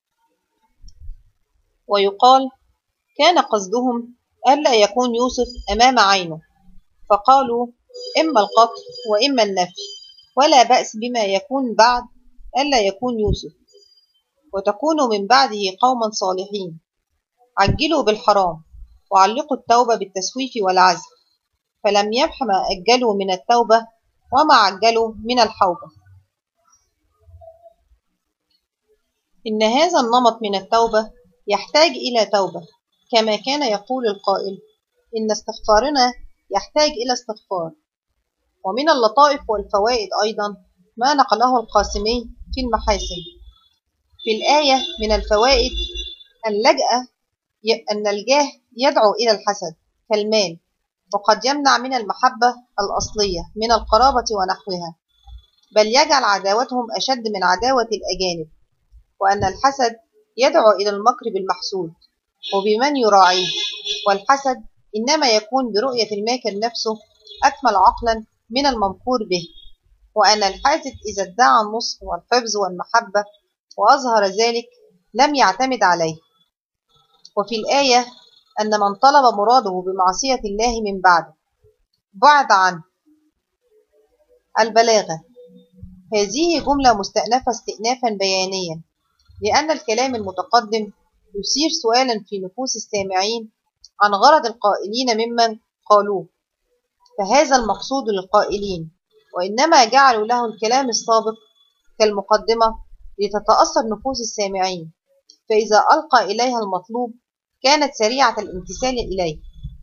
ويقال كان قصدهم ألا يكون يوسف أمام عينه، فقالوا إما القتل وإما النفي، ولا بأس بما يكون بعد ألا يكون يوسف، وتكونوا من بعده قوما صالحين. عجلوا بالحرام وعلقوا التوبة بالتسويف والعزل، فلم يمح ما أجلوا من التوبة وما عجلوا من الحوبة. إن هذا النمط من التوبة يحتاج إلى توبة، كما كان يقول القائل إن استغفارنا يحتاج إلى استغفار. ومن اللطائف والفوائد أيضا ما نقله القاسمي في المحاسن. في الآية من الفوائد أن الجاه يدعو إلى الحسد كالمال، وقد يمنع من المحبة الأصلية من القرابة ونحوها، بل يجعل عداوتهم أشد من عداوة الأجانب. وأن الحسد يدعو إلى المكر بالمحسود وبمن يراعيه، والحسد إنما يكون برؤية الماكر نفسه أكمل عقلا من الممكور به. وأن الحاسد إذا ادعى النصح والحفظ والمحبة وأظهر ذلك لم يعتمد عليه. وفي الآية أن من طلب مراده بمعصية الله من بعده بعد عنه. البلاغة. هذه جملة مستأنفة استئنافا بيانيا، لأن الكلام المتقدم يثير سؤالا في نفوس السامعين عن غرض القائلين ممن قالوه، فهذا المقصود للقائلين، وإنما جعلوا له الكلام السابق كالمقدمة لتتأثر نفوس السامعين، فإذا ألقى إليها المطلوب كانت سريعة الامتثال إليه.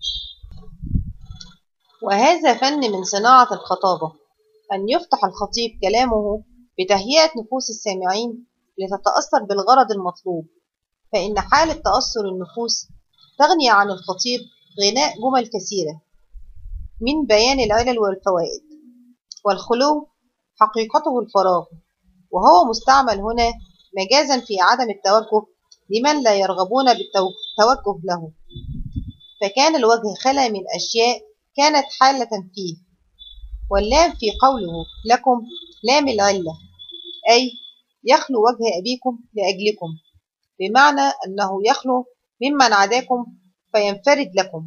وهذا فن من صناعة الخطابة، أن يفتح الخطيب كلامه بتهيئة نفوس السامعين لتتأثر بالغرض المطلوب، فإن حالة تأثر النفوس تغني عن الخطيب غناء جمل كثيرة من بيان العلل والفوائد. والخلو حقيقته الفراغ، وهو مستعمل هنا مجازا في عدم التوجه لمن لا يرغبون بالتوجه له، فكان الوجه خلا من أشياء كانت حالة فيه. واللام في قوله لكم لام العلة، أي يخلو وجه أبيكم لأجلكم، بمعنى أنه يخلو ممن عداكم فينفرد لكم.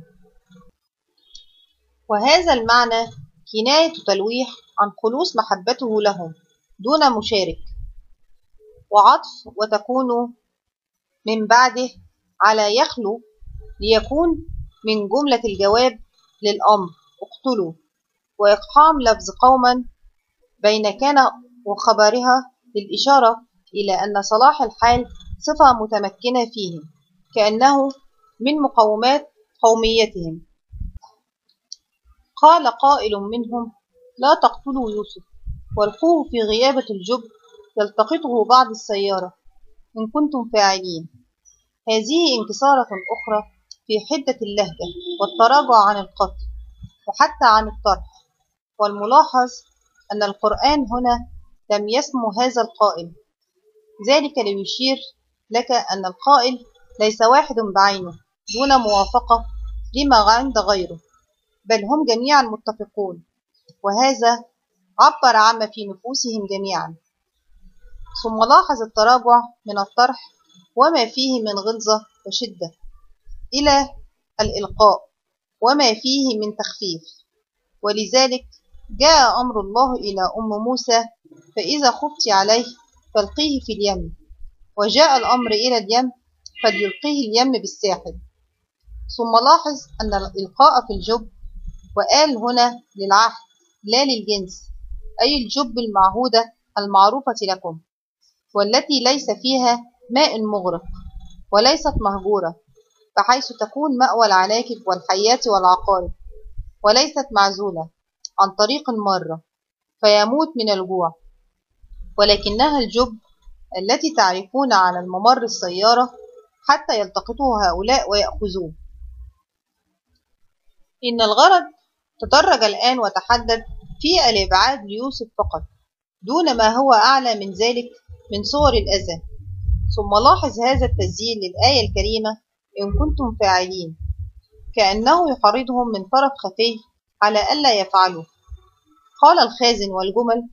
وهذا المعنى كناية تلويح عن خلوص محبته لهم دون مشارك، وعطف وتكون من بعده على يخلو ليكون من جملة الجواب للأمر اقتلوا، وإقحام لفظ قوما بين كان وخبرها للإشارة إلى أن صلاح الحال صفة متمكنة فيهم، كأنه من مقومات قوميتهم. قال قائل منهم لا تقتلوا يوسف والقوه في غيابة الجب يلتقطه بعض السيارة إن كنتم فاعلين. هذه انكسارة أخرى في حدة اللهجة والتراجع عن القتل وحتى عن الطرح. والملاحظ أن القرآن هنا لم يسمو هذا القائل، ذلك ليشير لك أن القائل ليس واحد بعينه دون موافقة لما عند غيره، بل هم جميعا متفقون، وهذا عبر عما في نفوسهم جميعا. ثم لاحظ التراجع من الطرح وما فيه من غلظة وشدة إلى الإلقاء وما فيه من تخفيف. ولذلك جاء أمر الله إلى أم موسى فإذا خفت عليه فالقيه في اليم، وجاء الأمر إلى اليم فليلقيه اليم بالساحل. ثم لاحظ أن الإلقاء في الجب، وقال هنا للعهد لا للجنس، أي الجب المعهودة المعروفة لكم، والتي ليس فيها ماء مغرق وليست مهجورة، بحيث تكون مأوى العناكب والحيات والعقارب، وليست معزولة عن طريق مرة فيموت من الجوع، ولكنها الجب التي تعرفون على الممر السيارة حتى يلتقطه هؤلاء ويأخذوه. إن الغرض تدرج الآن وتحدد في الإبعاد ليوسف فقط، دون ما هو أعلى من ذلك من صور الأذى. ثم لاحظ هذا التسجيل للآية الكريمة إن كنتم فاعلين، كأنه يحرضهم من طرف خفي على ألا يفعلوا. قال الخازن والجمل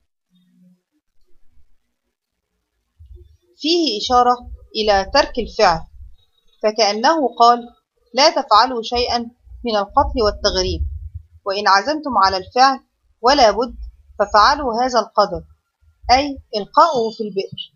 فيه إشارة إلى ترك الفعل، فكأنه قال لا تفعلوا شيئا من القتل والتغريب، وإن عزمتم على الفعل ولا بد ففعلوا هذا القدر، أي إلقاؤه في البئر.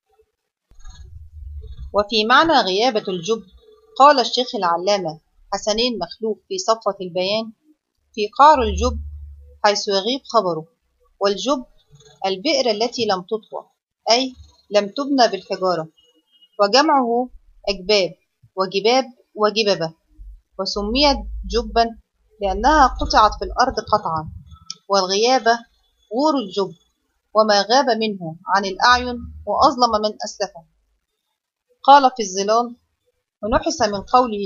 وفي معنى غيابة الجب قال الشيخ العلامة حسنين مخلوف في صفوة البيان في قعر الجب حيث يغيب خبره، والجب البئر التي لم تطوى، أي لم تبنى بالحجارة، وجمعه أجباب وجباب وجببة، وسميت جبا لأنها قطعت في الأرض قطعا. والغيابة غور الجب وما غاب منه عن الأعين وأظلم من أسلفه. قال في الظلال: ونحس من قوله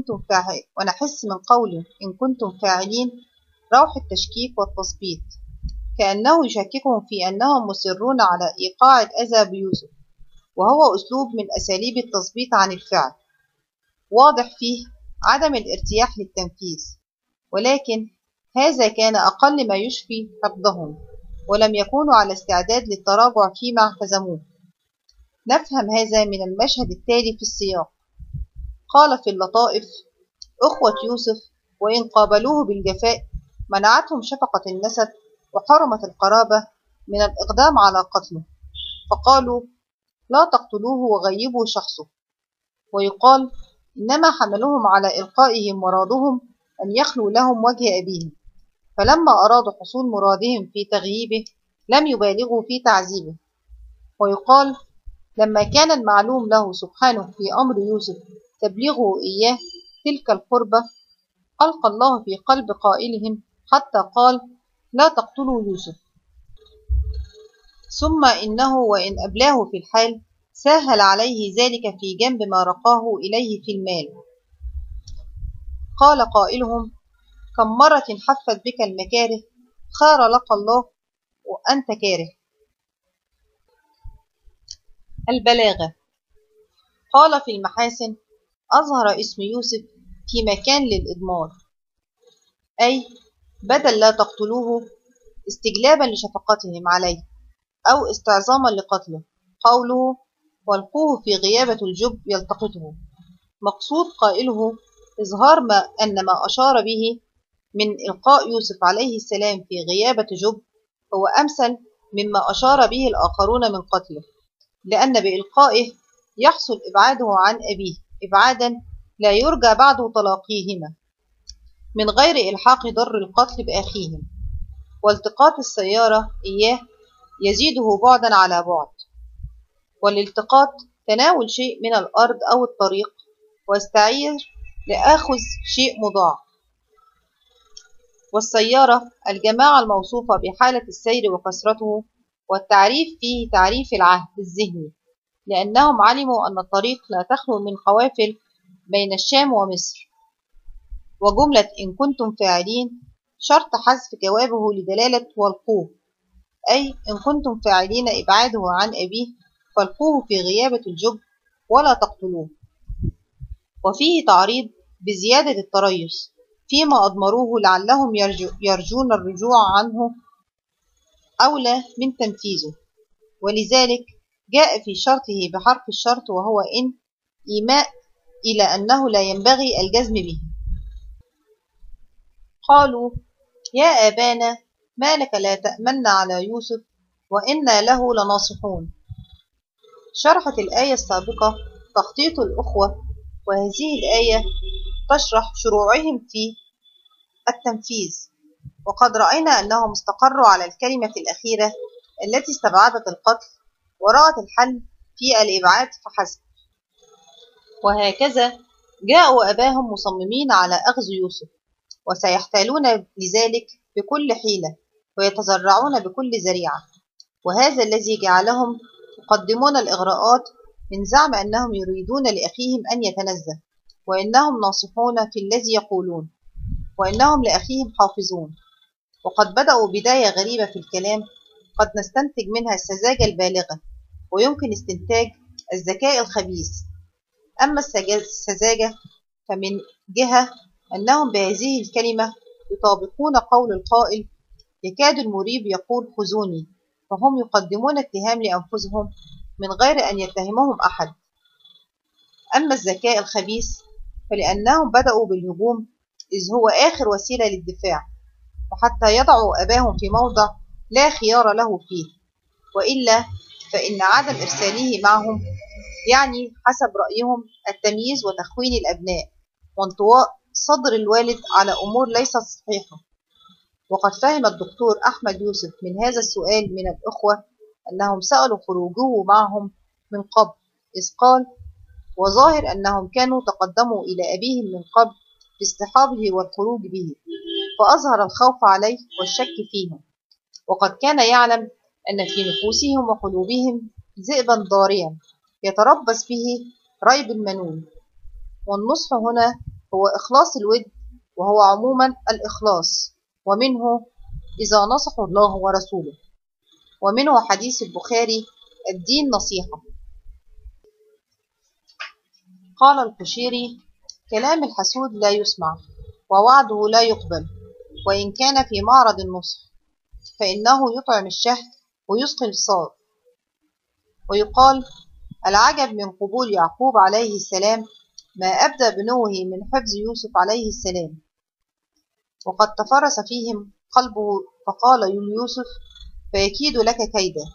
إن كنتم فاعلين روح التشكيك والتثبيط، كأنه يشككهم في أنهم مصرون على إيقاع الأذى بيوسف، وهو أسلوب من أساليب التثبيط عن الفعل، واضح فيه عدم الارتياح للتنفيذ، ولكن هذا كان أقل ما يشفي حقدهم، ولم يكونوا على استعداد للتراجع فيما اعتزموه. نفهم هذا من المشهد التالي في السياق. قال في اللطائف: أخوة يوسف وإن قابلوه بالجفاء منعتهم شفقة النسب وحرمة القرابة من الإقدام على قتله، فقالوا: لا تقتلوه وغيبوا شخصه. ويقال: إنما حملهم على إلقائهم مرادهم أن يخلوا لهم وجه أبيهم، فلما أرادوا حصول مرادهم في تغييبه لم يبالغوا في تعذيبه. ويقال: لما كان المعلوم له سبحانه في أمر يوسف تبليغه إياه تلك القربة، ألقى الله في قلب قائلهم حتى قال: لا تقتلوا يوسف. ثم إنه وإن أبلاه في الحال سهل عليه ذلك في جنب ما رقاه إليه في المال. قال قائلهم: كم مرة حفت بك المكاره، خار لك الله وأنت كاره. البلاغة. قال في المحاسن: أظهر اسم يوسف في مكان للإضمار، أي بدل لا تقتلوه استجلابا لشفقتهم عليه أو استعظاما لقتله. قوله: والقوه في غيابة الجب يلتقطه، مقصود قائله إظهار أن ما أشار به من إلقاء يوسف عليه السلام في غيابة جب هو أمثل مما أشار به الآخرون من قتله، لأن بإلقائه يحصل إبعاده عن أبيه إبعادا لا يرجى بعد تلاقيهما من غير إلحاق ضر القتل بأخيهم، والتقاط السيارة إياه يزيده بعدا على بعد. والالتقاط تناول شيء من الأرض أو الطريق واستعير لآخذ شيء مضاع. والسيارة الجماعة الموصوفة بحالة السير وكثرته، والتعريف فيه تعريف العهد الذهني، لأنهم علموا أن الطريق لا تخلو من قوافل بين الشام ومصر. وجملة إن كنتم فاعلين شرط حذف جوابه لدلالة والقوه، أي إن كنتم فاعلين إبعاده عن أبيه فالقوه في غيابة الجب ولا تقتلوه. وفيه تعريض بزيادة التريث فيما أضمروه لعلهم يرجون الرجوع عنه أولى من تنفيذه، ولذلك جاء في شرطه بحرف الشرط وهو إن، إيماء إلى أنه لا ينبغي الجزم به. قالوا: يا آبانا ما لك لا تأمن على يوسف وإنا له لناصحون. شرحت الآية السابقة تخطيط الأخوة، وهذه الآية تشرح شروعهم في التنفيذ، وقد رأينا أنهم استقروا على الكلمة الأخيرة التي استبعدت القتل ورأت الحل في الإبعاد فحسب. وهكذا جاءوا أباهم مصممين على أخذ يوسف، وسيحتالون لذلك بكل حيلة ويتذرعون بكل ذريعة، وهذا الذي جعلهم يقدمون الإغراءات من زعم أنهم يريدون لأخيهم أن يتنزه، وإنهم ناصحون في الذي يقولون، وإنهم لأخيهم حافظون. وقد بدأوا بداية غريبة في الكلام قد نستنتج منها السذاجة البالغة، ويمكن استنتاج الذكاء الخبيث. أما السذاجة فمن جهة أنهم بهذه الكلمة يطابقون قول القائل: يكاد المريب يقول خذوني، فهم يقدمون اتهام لأنفسهم من غير أن يتهمهم أحد. أما الذكاء الخبيث فلأنهم بدأوا بالهجوم إذ هو آخر وسيلة للدفاع، وحتى يضعوا أباهم في موضع لا خيار له فيه، وإلا فإن عدم إرساله معهم يعني حسب رأيهم التمييز وتخوين الأبناء وانطواء صدر الوالد على أمور ليست صحيحة. وقد فهم الدكتور أحمد يوسف من هذا السؤال من الأخوة أنهم سألوا خروجه معهم من قبل، إذ قال: وظاهر أنهم كانوا تقدموا إلى أبيهم من قبل باصطحابه والخروج به، فأظهر الخوف عليه والشك فيهم، وقد كان يعلم أن في نفوسهم وقلوبهم ذئبا ضاريا يتربص به ريب المنون. والنصح هنا هو إخلاص الود، وهو عموما الإخلاص، ومنه إذا نصحوا الله ورسوله. ومنه حديث البخاري: الدين نصيحة. قال القشيري: كلام الحسود لا يسمع، ووعده لا يقبل، وإن كان في معرض النصح، فإنه يطعم الشهد ويسقي الصاد. ويقال: العجب من قبول يعقوب عليه السلام ما أبدى بنوه من حفظ يوسف عليه السلام، وقد تفرس فيهم قلبه فقال يوسف: فيكيد لك كيدا.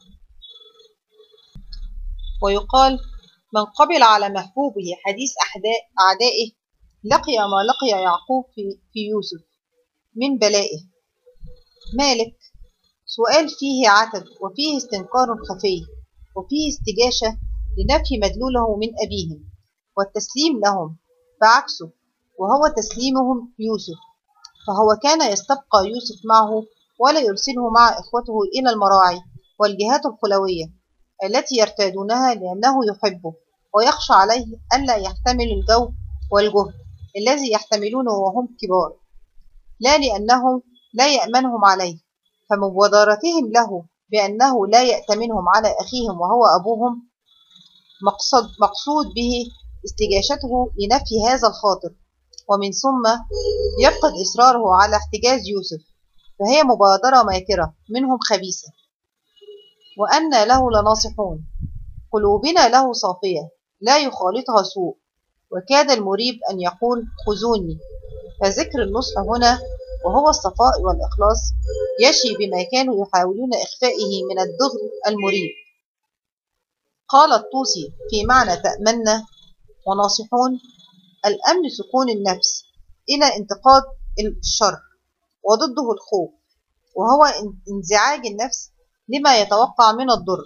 ويقال: من قبل على محبوبه حديث أعدائه لقي ما لقي يعقوب في يوسف من بلائه. مالك: سؤال فيه عتب، وفيه استنكار خفي، وفيه استجاشة لنفي مدلوله من أبيهم والتسليم لهم، بعكسه وهو تسليمهم يوسف، فهو كان يستبقى يوسف معه ولا يرسله مع إخوته إلى المراعي والجهات الخلوية التي يرتادونها، لأنه يحبه ويخشى عليه ألا يحتمل الجو والجهد الذي يحتملونه وهم كبار، لا لأنه لا يأمنهم عليه. فمبادرتهم له بأنه لا يأتمنهم على أخيهم وهو أبوهم مقصود به استجاشته لنفي هذا الخاطر، ومن ثم يفقد إصراره على احتجاز يوسف، فهي مبادرة ماكرة منهم خبيثة. وأن له لناصحون، قلوبنا له صافية لا يخالطها سوء، وكاد المريب أن يقول خذوني. فذكر النصح هنا وهو الصفاء والإخلاص يشي بما كانوا يحاولون إخفائه من الدغل المريب. قال الطوسي في معنى تأمنا وناصحون: الأمن سكون النفس إلى انتقاد الشر، وضده الخوف، وهو انزعاج النفس لما يتوقع من الضر.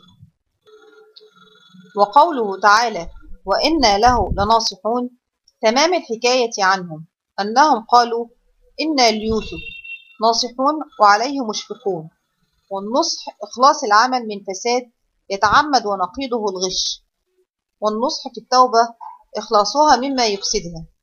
وقوله تعالى: وإنا له لناصحون، تمام الحكاية عنهم أنهم قالوا: إنا ليوسف ناصحون وعليه مشفقون. والنصح إخلاص العمل من فساد يتعمد ونقيضه الغش، والنصح في التوبة إخلاصها مما يفسدها.